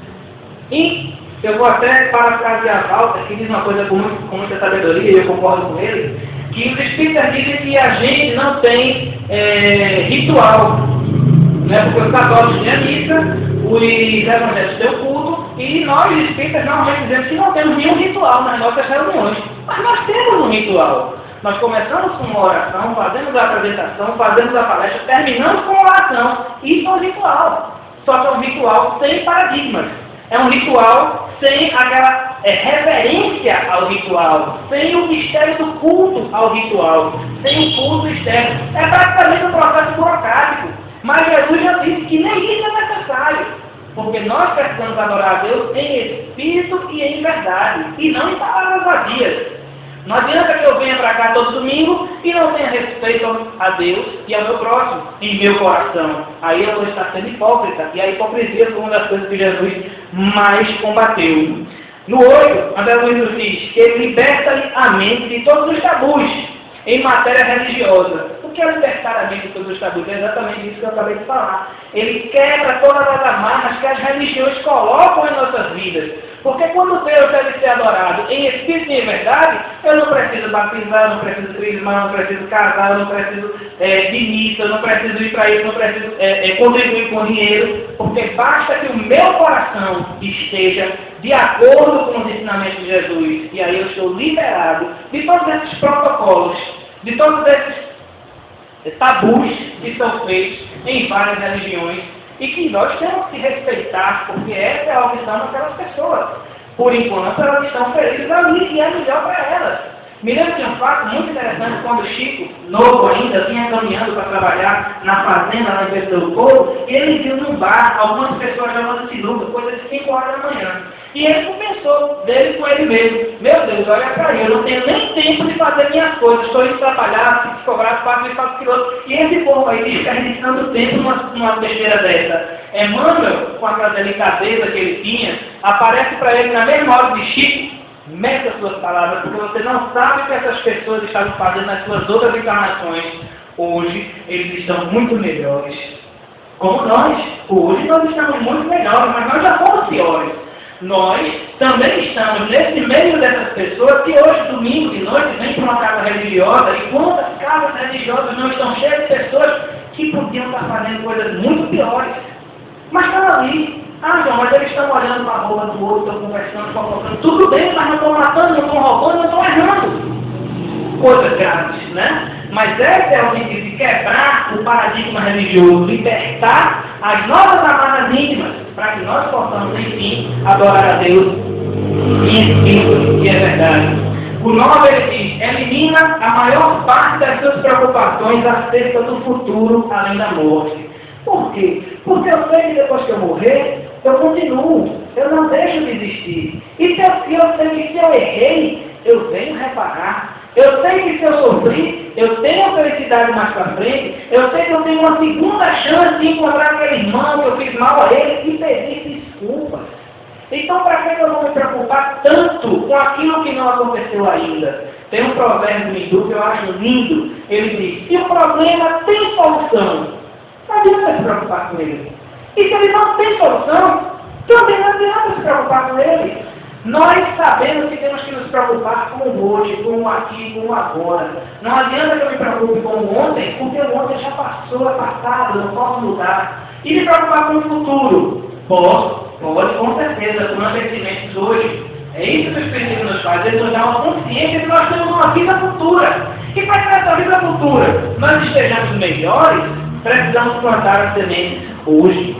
E eu vou até parafrasear a Walter, que diz uma coisa com, muito, com muita sabedoria, e eu concordo com ele, que os espíritas dizem que a gente não tem é, ritual. Né? Porque os católicos têm a missa, os evangélicos têm o culto, e nós, espíritas, normalmente dizemos que não temos nenhum ritual nas nossas reuniões. Mas nós temos um ritual. Nós começamos com uma oração, fazemos a apresentação, fazemos a palestra, terminamos com uma oração. Isso é um ritual. Só que é um ritual sem paradigmas. É um ritual sem aquela é, reverência ao ritual, sem o mistério do culto ao ritual, sem o culto externo. É praticamente um processo burocrático. Mas Jesus já disse que nem isso é necessário, porque nós precisamos adorar a Deus em espírito e em verdade, e não em palavras vazias. Não adianta que eu venha para cá todo domingo e não tenha respeito a Deus e ao meu próximo, em meu coração. Aí eu vou estar sendo hipócrita. E a hipocrisia foi uma das coisas que Jesus mais combateu. No oito, André Luiz nos diz que ele liberta a mente de todos os tabus em matéria religiosa. O que é libertar a mente de todos os tabus? É exatamente isso que eu acabei de falar. Ele quebra todas as amarras que as religiões colocam em nossas vidas. Porque quando Deus deve ser adorado em espírito e em verdade, eu não preciso batizar, eu não preciso crismar, eu não preciso casar, eu não preciso é, de missa, eu não preciso ir para isso, eu não preciso é, é, contribuir com dinheiro, porque basta que o meu coração esteja de acordo com os ensinamentos de Jesus. E aí eu estou liberado de todos esses protocolos, de todos esses tabus que são feitos em várias religiões e que nós temos que respeitar, porque essa é a opção daquelas pessoas. Por enquanto, elas estão felizes ali e é melhor para elas. Me lembro de um fato muito interessante quando o Chico, novo ainda, vinha caminhando para trabalhar na fazenda, lá em Pedro do Povo, e ele viu num bar algumas pessoas jogando sinuca, coisa de cinco horas da manhã. E ele pensou dele com ele mesmo: meu Deus, olha para aí, eu não tenho nem tempo de fazer minhas coisas, estou indo trabalhar, se cobrar quatro e quatro quilômetros. E esse povo aí desperdiçando tempo numa, numa besteira dessa. Emmanuel, com aquela delicadeza que ele tinha, aparece para ele na mesma hora de Chico: meta as suas palavras, porque você não sabe o que essas pessoas estavam fazendo nas suas outras encarnações. Hoje, eles estão muito melhores. Como nós. Hoje nós estamos muito melhores, mas nós já fomos piores. Nós também estamos nesse meio dessas pessoas que hoje, domingo de noite, vem para uma casa religiosa, e quantas casas religiosas não estão cheias de pessoas que podiam estar fazendo coisas muito piores. Mas estão ali. Ah, João, mas eles estão olhando para a roupa do outro, estão conversando, estão colocando. Tudo bem, mas não estão matando, não estão roubando, não estão errando. Coisas graves, né? Mas essa é o objetivo de quebrar o paradigma religioso, libertar as nossas amarras íntimas, para que nós possamos, enfim, adorar a Deus em espírito e é verdade. O nove, ele diz: elimina a maior parte das suas preocupações acerca do futuro além da morte. Por quê? Porque eu sei que depois que eu morrer, eu continuo, eu não deixo de existir. E se eu, eu sei que se eu errei, eu venho reparar. Eu sei que se eu sofri, eu tenho felicidade mais para frente. Eu sei que eu tenho uma segunda chance de encontrar aquele irmão que eu fiz mal a ele e pedir desculpas. Então, para que eu vou me preocupar tanto com aquilo que não aconteceu ainda? Tem um provérbio hindu que eu acho lindo. Ele diz: se o problema tem solução, não adianta se preocupar com ele. E se ele não tem solução, também não adianta se preocupar com ele. Nós sabemos que temos que nos preocupar com o hoje, com o aqui, com o agora. Não adianta que eu me preocupe com o ontem, porque o ontem já passou, é passado, eu não posso mudar. E me preocupar com o futuro? Posso, pode, com certeza, com acontecimentos hoje. É isso que o Espiritismo nos faz, ele nos dá uma consciência que nós temos uma vida futura. E para que nessa vida futura nós estejamos melhores, precisamos plantar as sementes hoje.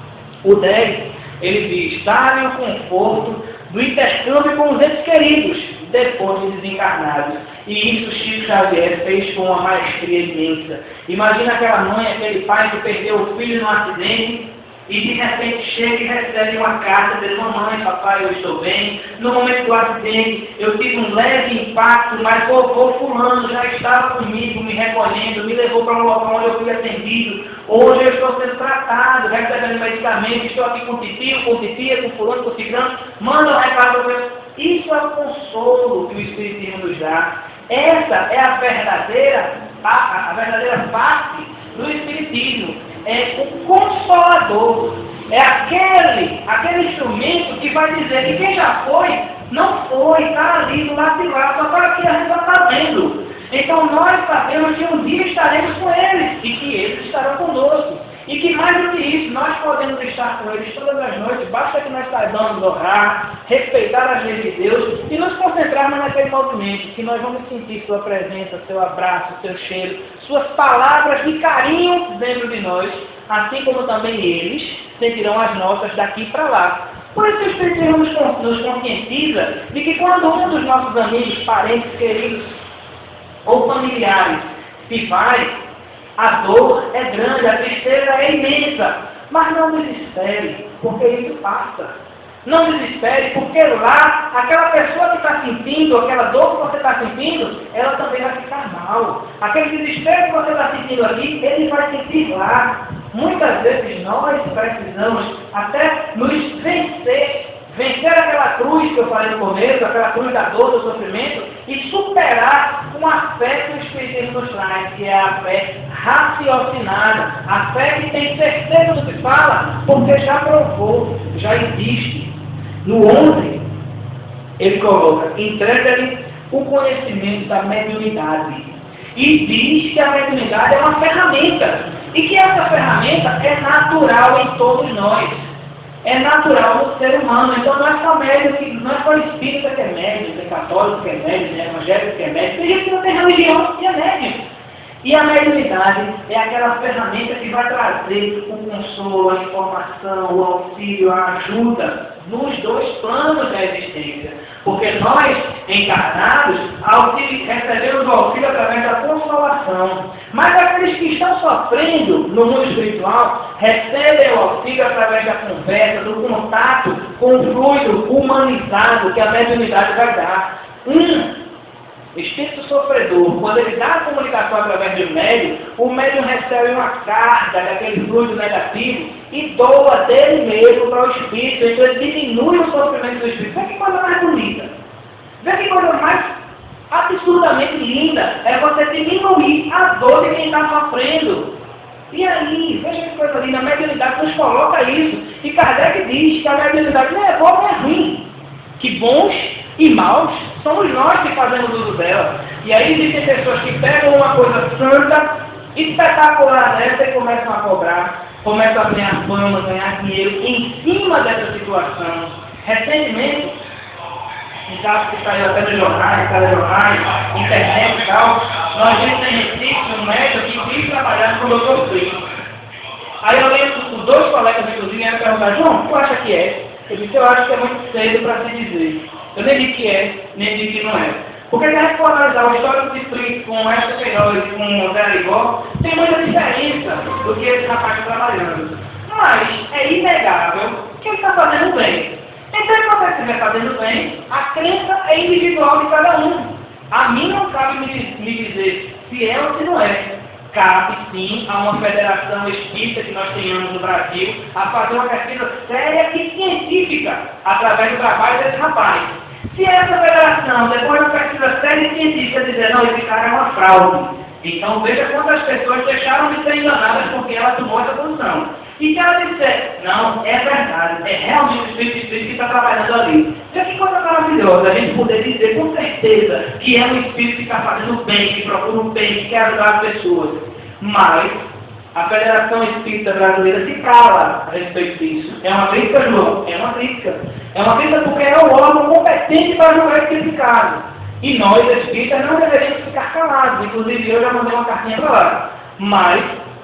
O dez, ele diz: dá-lhe o conforto do intercâmbio com os entes queridos, depois de desencarnados. E isso Chico Xavier fez com uma maestria imensa. Imagina aquela mãe, aquele pai que perdeu o filho num acidente, e de repente chega e recebe uma carta dizendo: mamãe, papai, eu estou bem. No momento do acidente, eu tive um leve impacto, mas vovô fulano já estava comigo, me recolhendo, me levou para um local onde eu fui atendido. Hoje eu estou sendo tratado, recebendo medicamentos, estou aqui com titio, com titia, com fulano, com ciclano. Manda um recado meu. Isso é o consolo que o Espiritismo nos dá. Essa é a verdadeira, a, a verdadeira face do Espiritismo. É o consolador. É aquele, aquele instrumento que vai dizer que quem já foi, não foi, está ali no lado de lá, só está aqui, a gente não está vendo. Então nós sabemos que um dia estaremos com eles e que eles estarão conosco. E que mais do que isso, nós podemos estar com eles todas as noites, basta que nós saibamos orar, respeitar as leis de Deus e nos concentrarmos naquele movimento, que nós vamos sentir sua presença, seu abraço, seu cheiro, suas palavras de carinho dentro de nós, assim como também eles sentirão as nossas daqui para lá. Por isso o Espiritismo nos, nos conscientiza de que quando um dos nossos amigos, parentes, queridos ou familiares se vai, a dor é grande, a tristeza é imensa, mas não desespere, porque isso passa. Não desespere, porque lá, aquela pessoa que está sentindo, aquela dor que você está sentindo, ela também vai ficar mal. Aquele desespero que você está sentindo ali, ele vai sentir lá. Muitas vezes nós precisamos até nos vencer, vencer aquela cruz que eu falei no começo, aquela cruz da dor, do sofrimento, e superar com a fé que o Espiritismo nos traz, que é a fé raciocinada, a fé que tem certeza do que fala, porque já provou, já existe. No onze, ele coloca, entrega-lhe o conhecimento da mediunidade. E diz que a mediunidade é uma ferramenta. E que essa ferramenta é natural em todos nós. É natural no ser humano. Então não é só médium, não é só espírita que é médium, que é católico que é médium, que é evangélico que é médium. Tem gente que não tem religião que é médium. E a mediunidade é aquela ferramenta que vai trazer o consolo, a informação, o auxílio, a ajuda nos dois planos da existência. Porque nós, encarnados, auxílio, recebemos o auxílio através da consolação. Mas aqueles que estão sofrendo no mundo espiritual recebem o auxílio através da conversa, do contato com o fluido humanizado que a mediunidade vai dar. Um espírito sofredor, quando ele dá a comunicação através do médium, o médium recebe uma carga daquele fluido negativo e doa dele mesmo para o espírito, então ele diminui o sofrimento do espírito. Vê que coisa mais bonita, vê que coisa mais absurdamente linda é você diminuir a dor de quem está sofrendo. E aí, veja que coisa linda, a mediunidade nos coloca isso, e Kardec diz que a mediunidade não é boa, não é ruim, que bons e maus somos nós que fazemos uso dela. E aí existem pessoas que pegam uma coisa santa, espetacular dessa e começam a cobrar, começam a ganhar fama, ganhar dinheiro em cima dessa situação. Recentemente, um caso que saiu até nos jornais, telejornais, internet e tal, nós vimos em Recife um médico que quis trabalhar com o doutor Frei. Aí eu lembro, os dois colegas, inclusive, vieram perguntar: João, tu acha que é? Eu disse: eu acho que é muito cedo para se dizer. Eu nem digo que é, nem digo que não é. Porque se a gente for analisar o histórico de Frei com essa Queiroz e com o Zé Arigó, tem muita diferença do que esse rapaz está trabalhando. Mas é inegável que ele está fazendo bem. Então, se você estiver fazendo bem, a crença é individual de cada um. A mim não cabe me, me dizer se é ou se não é. Cabe sim a uma federação espírita que nós tenhamos no Brasil a fazer uma pesquisa séria e científica através do trabalho desse rapaz. Se essa federação, depois de uma pesquisa séria e científica, dizer: não, esse cara é uma fraude, então veja quantas pessoas deixaram de ser enganadas porque ela tomou essa posição. E se ela disser: não, é verdade, é realmente o Espírito Espírito que está trabalhando ali. Veja que coisa maravilhosa a gente poder dizer com certeza que é um Espírito que está fazendo bem, que procura o bem, que quer ajudar as pessoas. Mas a Federação Espírita Brasileira se cala a respeito disso. É uma crítica, João? É uma crítica. É uma crítica porque é o órgão competente para julgar esse tipo de caso. E nós, espíritas, não deveríamos ficar calados. Inclusive, eu já mandei uma cartinha para lá. Mas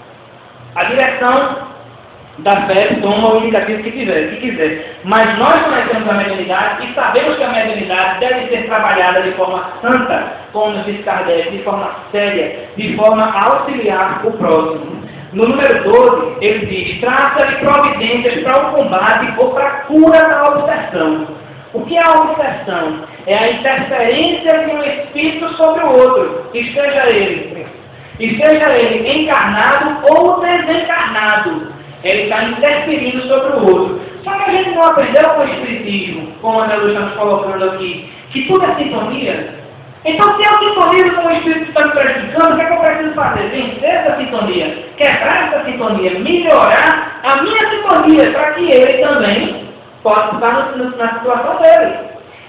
a direção da fé toma o indicativo que quiser, que quiser. Mas nós conhecemos a mediunidade e sabemos que a mediunidade deve ser trabalhada de forma santa, como nos diz Kardec, de forma séria, de forma a auxiliar o próximo. No número doze, ele diz: traça de providências para o combate ou para a cura da obsessão. O que é a obsessão? É a interferência de um espírito sobre o outro, esteja ele, esteja ele encarnado ou desencarnado. Ele está interferindo sobre o outro. Só que a gente não aprendeu com o Espiritismo, como a Ana Luz está nos colocando aqui, que tudo é sintonia. Então, se eu sintonizo com o Espírito que está me prejudicando, o que é que eu preciso fazer? Vencer essa sintonia, quebrar essa sintonia, melhorar a minha sintonia, para que ele também possa estar no, no, na situação dele.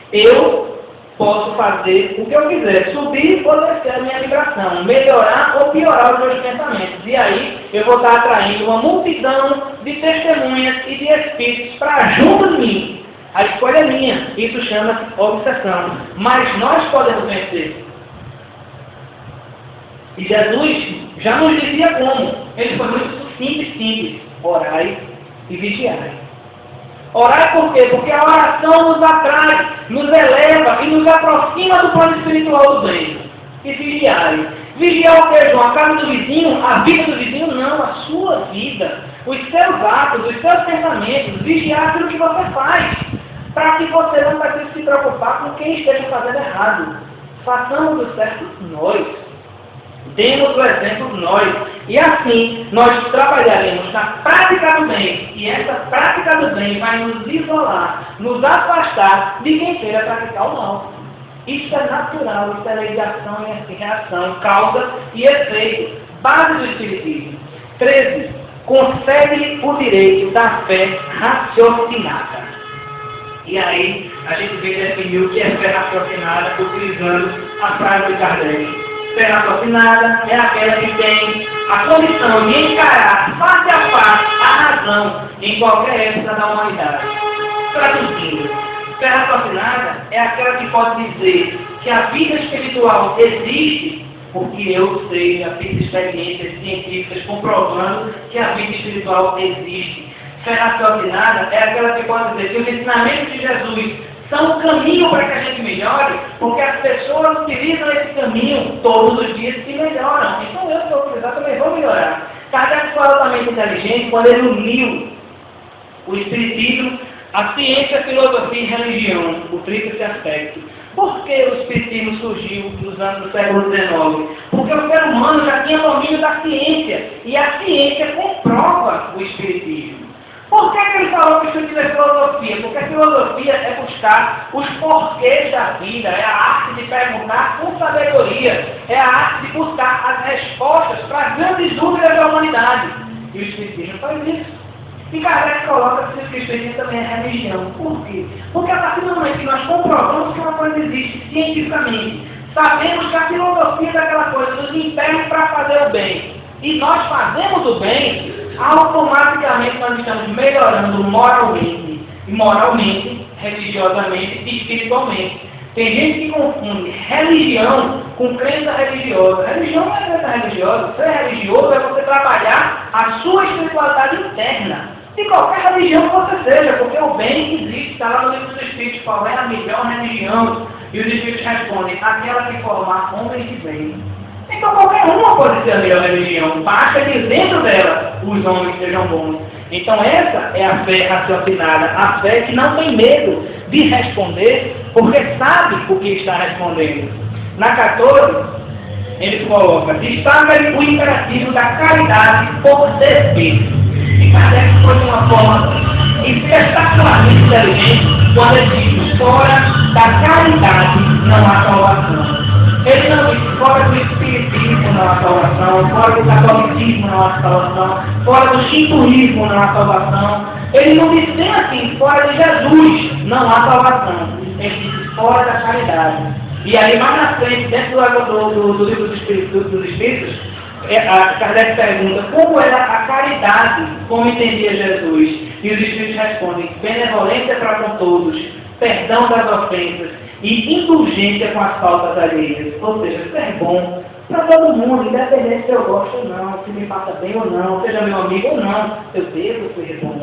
Eu posso fazer o que eu quiser, subir ou descer a minha vibração, melhorar ou piorar os meus pensamentos. E aí eu vou estar atraindo uma multidão de testemunhas e de espíritos para junto de mim. A escolha é minha. Isso chama-se obsessão. Mas nós podemos vencer. E Jesus já nos dizia como. Ele foi muito simples, simples. Orai e vigiai. Orai por quê? Porque a oração nos atrai, nos eleva e nos aproxima do plano espiritual do bem. E vigiai. Vigiar o que, João? A casa do vizinho? A vida do vizinho? Não, a sua vida. Os seus atos, os seus pensamentos. Vigiar aquilo que você faz. para que você não precise se preocupar com quem esteja fazendo errado. Façamos o certo nós. Demos o exemplo nós. E assim, nós trabalharemos na prática do bem. E essa prática do bem vai nos isolar, nos afastar de quem queira praticar o mal. Isso é natural, isso é lei de ação e reação, causa e efeito. Base do Espiritismo. treze. Concede o direito da fé raciocinada. E aí, a gente veio definir o que é fé raciocinada utilizando a frase de Kardec. Fé raciocinada é aquela que tem a condição de encarar face a face a razão em qualquer época da humanidade. Traduzindo, fé raciocinada é aquela que pode dizer que a vida espiritual existe porque eu sei, já fiz experiências científicas comprovando que a vida espiritual existe. Fé raciocinada é aquela que pode dizer que os ensinamentos de Jesus são o caminho para que a gente melhore, porque as pessoas utilizam esse caminho todos os dias e melhoram. Então eu, se eu utilizar, também vou melhorar. Kardec foi altamente inteligente quando ele uniu o Espiritismo, a ciência, a filosofia e religião, o tríplice aspecto. Por que o Espiritismo surgiu nos anos do século dezenove? Porque o ser humano já tinha domínio da ciência, e a ciência comprova o Espiritismo. Por que, que ele falou que o Espiritismo é filosofia? Porque a filosofia é buscar os porquês da vida, é a arte de perguntar com sabedoria, é a arte de buscar as respostas para as grandes dúvidas da humanidade. E o Espiritismo faz isso. E Kardec coloca que o Espiritismo também é religião. Por quê? Porque a partir do momento que nós comprovamos que uma coisa existe cientificamente, sabemos que a filosofia daquela coisa nos impele para fazer o bem, e nós fazemos o bem, automaticamente nós estamos melhorando moralmente, e moralmente, religiosamente e espiritualmente. Tem gente que confunde religião com crença religiosa. Religião não é crença religiosa. Ser religioso é você trabalhar a sua espiritualidade interna. De qualquer religião que você seja, porque o bem existe. Está lá no livro dos Espíritos, qual é a melhor religião? E os Espíritos respondem, aquela que formar homens de bem. Então qualquer uma pode ser a melhor religião. Basta que dentro dela os homens sejam bons. Então essa é a fé raciocinada, a fé que não tem medo de responder, porque sabe o que está respondendo. Na quatorze, ele coloca, destaca-lhe o imperativo da caridade por defeito. E Kardec foi de uma forma espetacularmente inteligente quando ele diz, fora da caridade não há salvação. Ele não diz, fora do espiritismo não há salvação, fora do catolicismo não há salvação, fora do shintoísmo não há salvação. Ele não diz nem assim, fora de Jesus não há salvação. Ele diz, fora da caridade. E aí mais na frente, dentro do, do, do, do livro dos Espíritos, dos Espíritos, a Kardec pergunta, como era a caridade, como entendia Jesus? E os Espíritos respondem, benevolência para com todos, perdão das ofensas, e indulgência com as faltas alheias, ou seja, ser bom para todo mundo, independente se eu gosto ou não, se me passa bem ou não, seja meu amigo ou não, eu devo ser bom.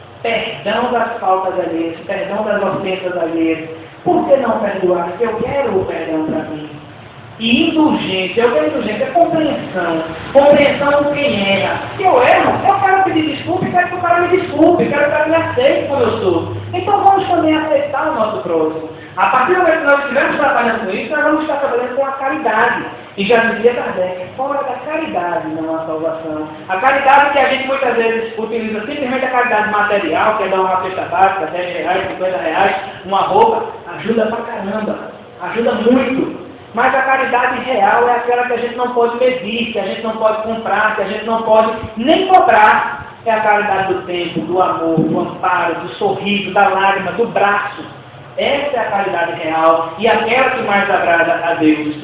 Perdão das faltas alheias, perdão das ofensas alheias. Por que não perdoar? Se eu quero o perdão para mim. E indulgência, o que é indulgência? É compreensão. Compreensão com quem erra. Se eu erro, eu quero pedir desculpa e quero que o cara me desculpe, eu quero que o cara me aceite como eu sou. Então vamos também aceitar o nosso próximo. A partir do momento que nós estivermos trabalhando com isso, nós vamos estar trabalhando com a caridade. E já dizia Kardec, fora da caridade não há salvação. A caridade que a gente muitas vezes utiliza simplesmente a caridade material, que é dar uma cesta básica, dez reais, cinquenta reais, uma roupa, ajuda pra caramba, ajuda muito. Mas a caridade real é aquela que a gente não pode medir, que a gente não pode comprar, que a gente não pode nem cobrar. É a caridade do tempo, do amor, do amparo, do sorriso, da lágrima, do braço. Essa é a caridade real e aquela que mais agrada a Deus.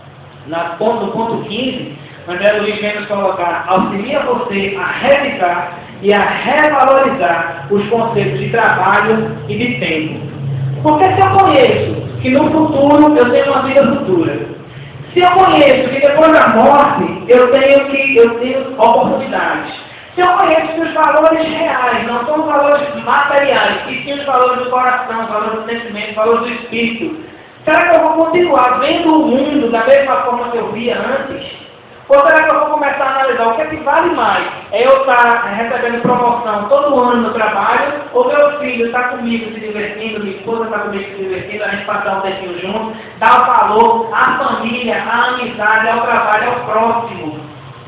Na ponto, no ponto quinze, André Luiz vem nos colocar, auxilia você a revisar e a revalorizar os conceitos de trabalho e de tempo. Porque se eu conheço que no futuro eu tenho uma vida futura, se eu conheço que depois da morte eu tenho, que, eu tenho oportunidades, se eu conheço que os valores reais não são os valores materiais, e sim os valores do coração, os valores do sentimento, os valores do espírito, será que eu vou continuar vendo o mundo da mesma forma que eu via antes? Ou será que eu vou começar a analisar o que é que vale mais? É eu estar recebendo promoção todo ano no trabalho, ou meu filho está comigo se divertindo, minha esposa está comigo se divertindo, a gente passar um tempinho junto, dar o valor à família, à amizade, ao trabalho, ao próximo.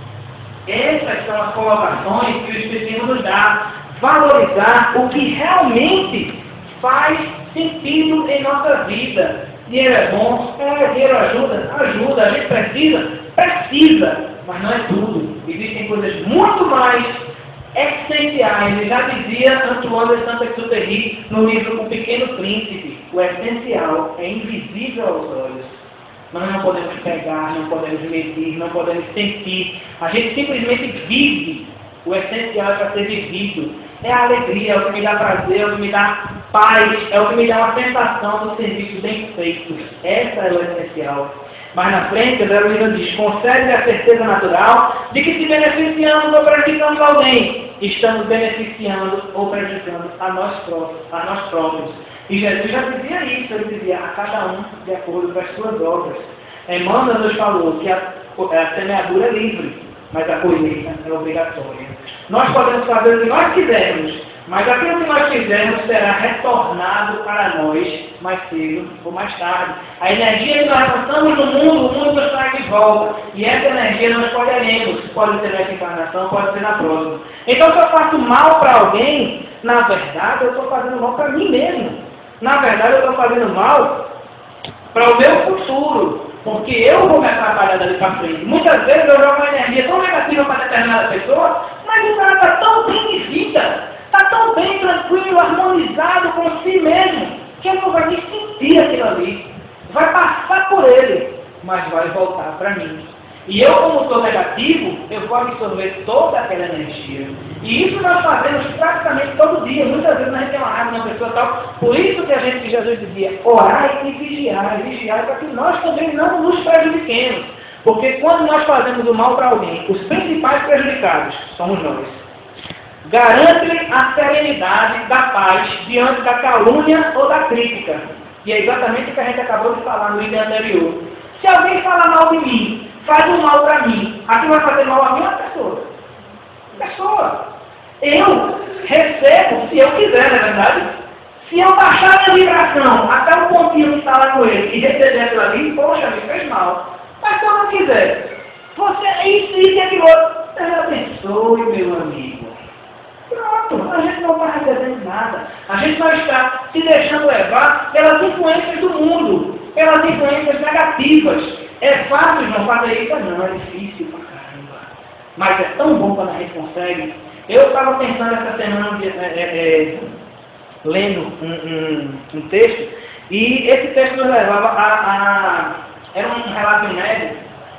Essas são as colocações que o Espiritismo nos dá. Valorizar o que realmente faz sentido em nossa vida. Dinheiro é bom, é, dinheiro ajuda, ajuda, a gente precisa, precisa, mas não é tudo. Existem coisas muito mais essenciais. E já dizia Antoine de Saint-Exupéry no livro O Pequeno Príncipe, o essencial é invisível aos olhos. Nós não podemos pegar, não podemos medir, não podemos sentir. A gente simplesmente vive. O essencial é para ser vivido. É a alegria, é o que me dá prazer, é o que me dá paz, é o que me dá uma sensação do serviço bem feito. Essa é o essencial. Mas na frente, o Zé diz, concede a certeza natural de que se beneficiamos ou prejudicamos alguém, estamos beneficiando ou prejudicando a nós próprios. A nós próprios. E Jesus já dizia isso, ele dizia a cada um de acordo com as suas obras. Emmanuel nos falou que a, a semeadura é livre, mas a colheita é obrigatória. Nós podemos fazer o que nós quisermos, mas aquilo que nós fizermos será retornado para nós mais cedo ou mais tarde. A energia que nós lançamos no mundo, o mundo nos traz de volta. E essa energia nós colheremos. Pode ser nessa encarnação, pode ser na próxima. Então, se eu faço mal para alguém, na verdade eu estou fazendo mal para mim mesmo. Na verdade eu estou fazendo mal para o meu futuro. Porque eu vou me atrapalhar dali para frente. Muitas vezes eu jogo uma energia tão negativa para determinada pessoa, mas o cara está tão bem de vida, está tão bem, tranquilo, harmonizado com si mesmo, que ele não vai nem sentir aquilo ali. Vai passar por ele, mas vai voltar para mim. E eu, como sou negativo, eu vou absorver toda aquela energia. E isso nós fazemos praticamente todo dia. Muitas vezes a gente tem uma raiva de uma pessoa tal. Por isso que a gente, que Jesus dizia, orai e vigiai, vigiai, para que nós também não nos prejudiquemos. Porque quando nós fazemos o mal para alguém, os principais prejudicados somos nós. Garante a serenidade da paz diante da calúnia ou da crítica. E é exatamente o que a gente acabou de falar no item anterior. Se alguém fala mal de mim, faz um mal para mim, aqui vai fazer mal a mim ou a pessoa? Pessoa. Eu recebo, se eu quiser, não é verdade? Se eu baixar a vibração até o pontinho que está lá com ele e receber aquilo ali, poxa, me fez mal. Mas se eu não quiser, você é isso, isso e aquilo outro. Deus abençoe, meu amigo. Pronto, a gente não está recebendo nada. A gente não está se deixando levar pelas influências do mundo, pelas influências negativas. É fácil, irmão, fazer isso? Não, é difícil pra caramba. Mas é tão bom quando a gente consegue. Eu estava pensando essa semana, é, é, é, lendo um, um, um texto, e esse texto nos levava a, a... Era um relato inédito,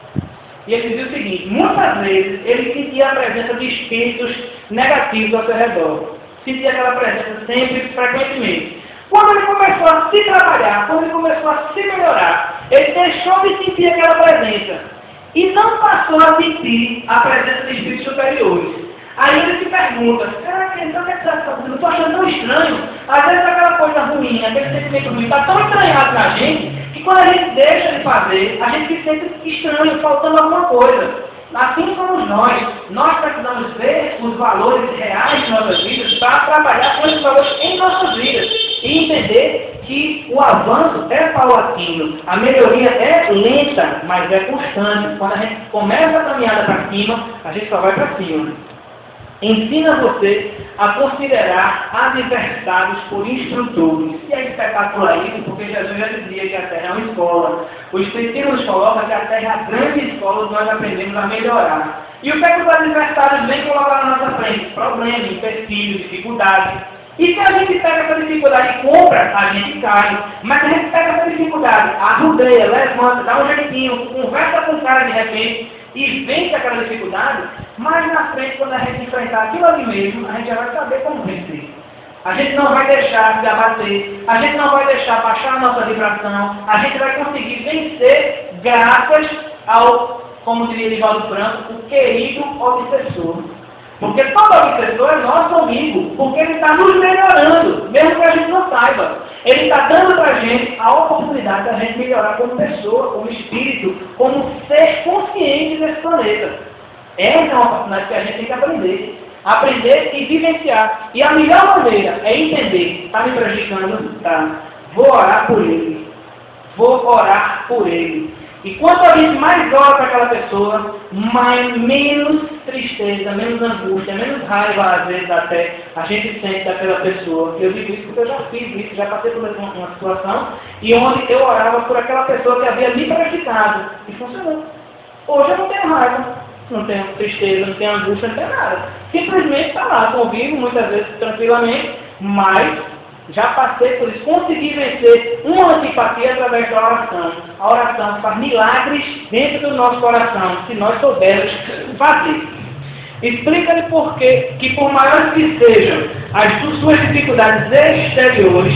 e ele dizia o seguinte, muitas vezes ele sentia a presença de espíritos negativos ao seu redor. Sentia aquela presença sempre, frequentemente. Quando ele começou a se trabalhar, quando ele começou a se melhorar, ele deixou de sentir aquela presença e não passou a sentir a presença de espíritos superiores. Aí ele se pergunta, será que então o que está fazendo? Eu estou achando tão estranho. Às vezes aquela coisa ruim, aquele sentimento ruim está tão entranhado na gente que quando a gente deixa de fazer, a gente se sente estranho, faltando alguma coisa. Assim somos nós. Nós precisamos ver os valores reais de nossas vidas para trabalhar com esses valores em nossas vidas. E entender que o avanço é paulatino, a melhoria é lenta, mas é constante. Quando a gente começa a caminhada para cima, a gente só vai para cima. Ensina você a considerar adversários por instrutores. E é espetacular isso, porque Jesus já dizia que a Terra é uma escola. O Espiritismo nos coloca que a Terra é a grande escola onde nós aprendemos a melhorar. E o que é que os adversários vêm colocar na nossa frente? Problemas, empecilhos, dificuldades. E se a gente pega essa dificuldade e compra, a gente cai. Mas se a gente pega essa dificuldade, arrudeia, levanta, dá um jeitinho, conversa com o cara de repente e vence aquela dificuldade, mais na frente, quando a gente enfrentar aquilo ali mesmo, a gente já vai saber como vencer. A gente não vai deixar se abater, a gente não vai deixar baixar a nossa vibração, a gente vai conseguir vencer graças ao, como diria Divaldo Franco, o querido obsessor. Porque todo obsessor é nosso amigo, porque ele está nos melhorando, mesmo que a gente não saiba. Ele está dando para a gente a oportunidade da gente melhorar como pessoa, como espírito, como ser consciente desse planeta. Essa é uma oportunidade que a gente tem que aprender. Aprender e vivenciar. E a melhor maneira é entender. Está me prejudicando? Tá. Vou orar por ele. Vou orar por ele. E quanto a gente mais ora para aquela pessoa, mais, menos tristeza, menos angústia, menos raiva, às vezes até, a gente sente daquela pessoa. Eu digo isso porque eu já fiz isso, já passei por uma, uma situação e onde eu orava por aquela pessoa que havia me prejudicado. E funcionou. Hoje eu não tenho raiva, não tenho tristeza, não tenho angústia, não tenho nada. Simplesmente está lá, convivo muitas vezes tranquilamente, mas já passei por isso, consegui vencer uma antipatia através da oração. A oração faz milagres dentro do nosso coração, se nós soubermos fazer. Explica-lhe por quê, que por maiores que sejam as suas dificuldades exteriores,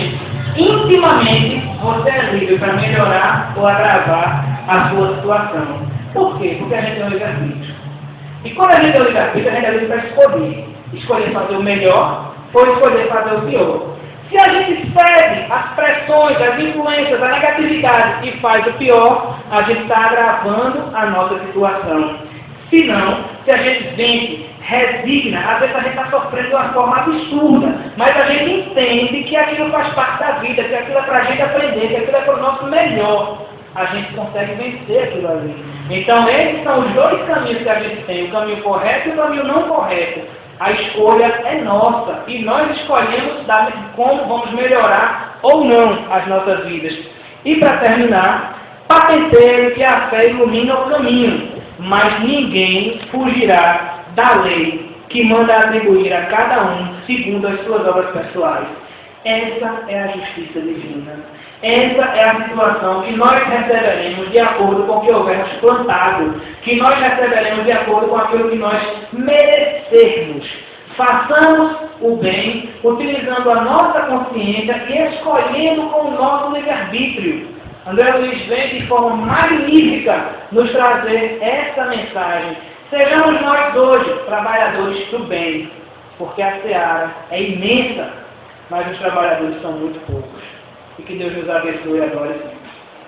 intimamente você é livre para melhorar ou agravar a sua situação. Por quê? Porque a gente é um livre-arbítrio. E quando a gente é um livre-arbítrio, a gente é livre para escolher. Escolher fazer o melhor ou escolher fazer o pior. Se a gente segue as pressões, as influências, a negatividade e faz o pior, a gente está agravando a nossa situação. Se não, se a gente vence, resigna, às vezes a gente está sofrendo de uma forma absurda, mas a gente entende que aquilo faz parte da vida, que aquilo é para a gente aprender, que aquilo é para o nosso melhor. A gente consegue vencer aquilo ali. Então, esses são os dois caminhos que a gente tem, o caminho correto e o caminho não correto. A escolha é nossa e nós escolhemos como vamos melhorar ou não as nossas vidas. E para terminar, patenteie que a fé ilumina o caminho, mas ninguém fugirá da lei que manda atribuir a cada um segundo as suas obras pessoais. Essa é a justiça divina. Essa é a situação que nós receberemos de acordo com o que houvermos plantado, que nós receberemos de acordo com aquilo que nós merecermos. Façamos o bem, utilizando a nossa consciência e escolhendo com o nosso livre-arbítrio. André Luiz vem de forma magnífica nos trazer essa mensagem. Sejamos nós hoje trabalhadores do bem, porque a seara é imensa, mas os trabalhadores são muito poucos. E que Deus nos abençoe agora e sempre.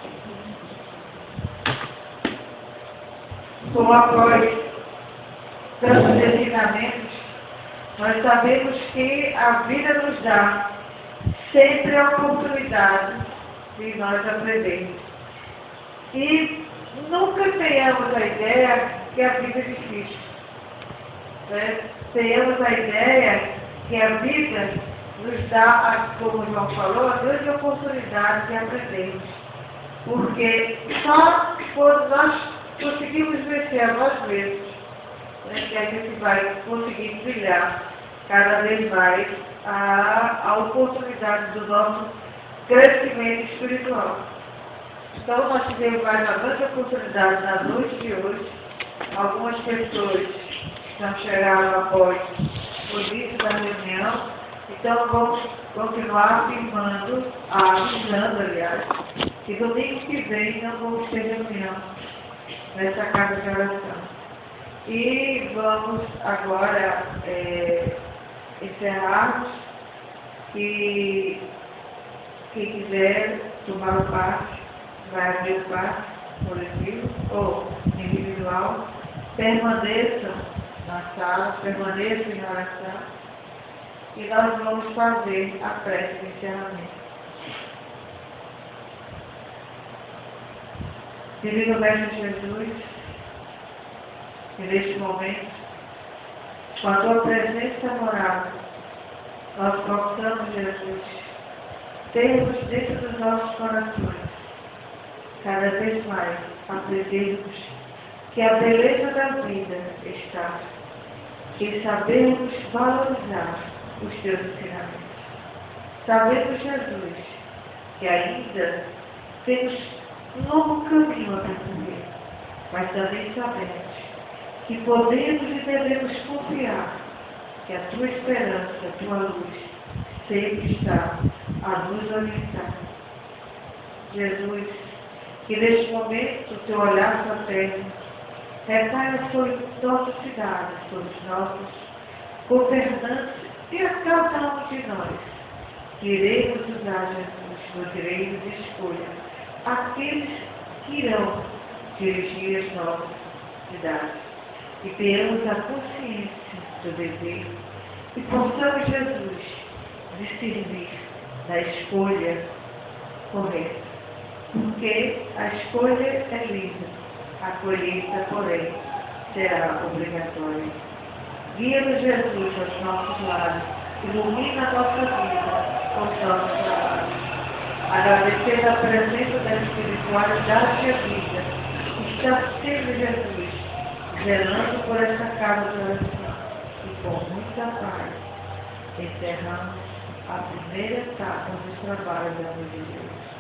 Como após tantos ensinamentos, nós sabemos que a vida nos dá sempre a oportunidade de nós aprendermos. E nunca tenhamos a ideia que a vida é difícil. Né? Tenhamos a ideia que a vida nos dá, como o João falou, a grande oportunidade de aprendermos. Porque só quando nós conseguimos vencer a nós mesmos, né, que a gente vai conseguir trilhar cada vez mais a, a oportunidade do nosso crescimento espiritual. Então nós tivemos mais uma grande oportunidade na noite de hoje. Algumas pessoas já chegaram após o início da reunião. Então, vamos continuar afirmando, avisando, aliás, que domingo que vem não vamos ter reunião nessa casa de oração. E vamos agora é, encerrarmos. E quem quiser tomar o passe, vai abrir o passe coletivo ou individual, permaneça na sala, permaneça em oração. E nós vamos fazer a prece de encerramento. Divino Mestre Jesus, que neste momento, com a tua presença moral, nós possamos, Jesus, termos dentro dos nossos corações, cada vez mais, aprendermos que a beleza da vida está em sabermos valorizar os teus ensinamentos. Sabemos, Jesus, que ainda temos um longo caminho a percorrer, mas também sabemos que podemos e devemos confiar que a tua esperança, a tua luz, sempre está a nos orientar. Jesus, que neste momento o teu olhar fraterno recaia sobre nossa cidade, sobre os nossos governantes e a cada um de nós, que iremos usar Jesus no direito de escolha, aqueles que irão dirigir as nossas cidades, e tenhamos a consciência do dever e possamos Jesus discernir da escolha correta, porque a escolha é livre, a colheita, porém, será obrigatória. Guia-nos, Jesus, aos nossos lados, ilumina a nossa vida com os nossos trabalhos. Agradecendo a presença da espiritualidade e a vida, que está sempre Jesus, zelando por essa casa de oração, e com muita paz, encerramos a primeira etapa dos trabalhos da Mãe de Deus.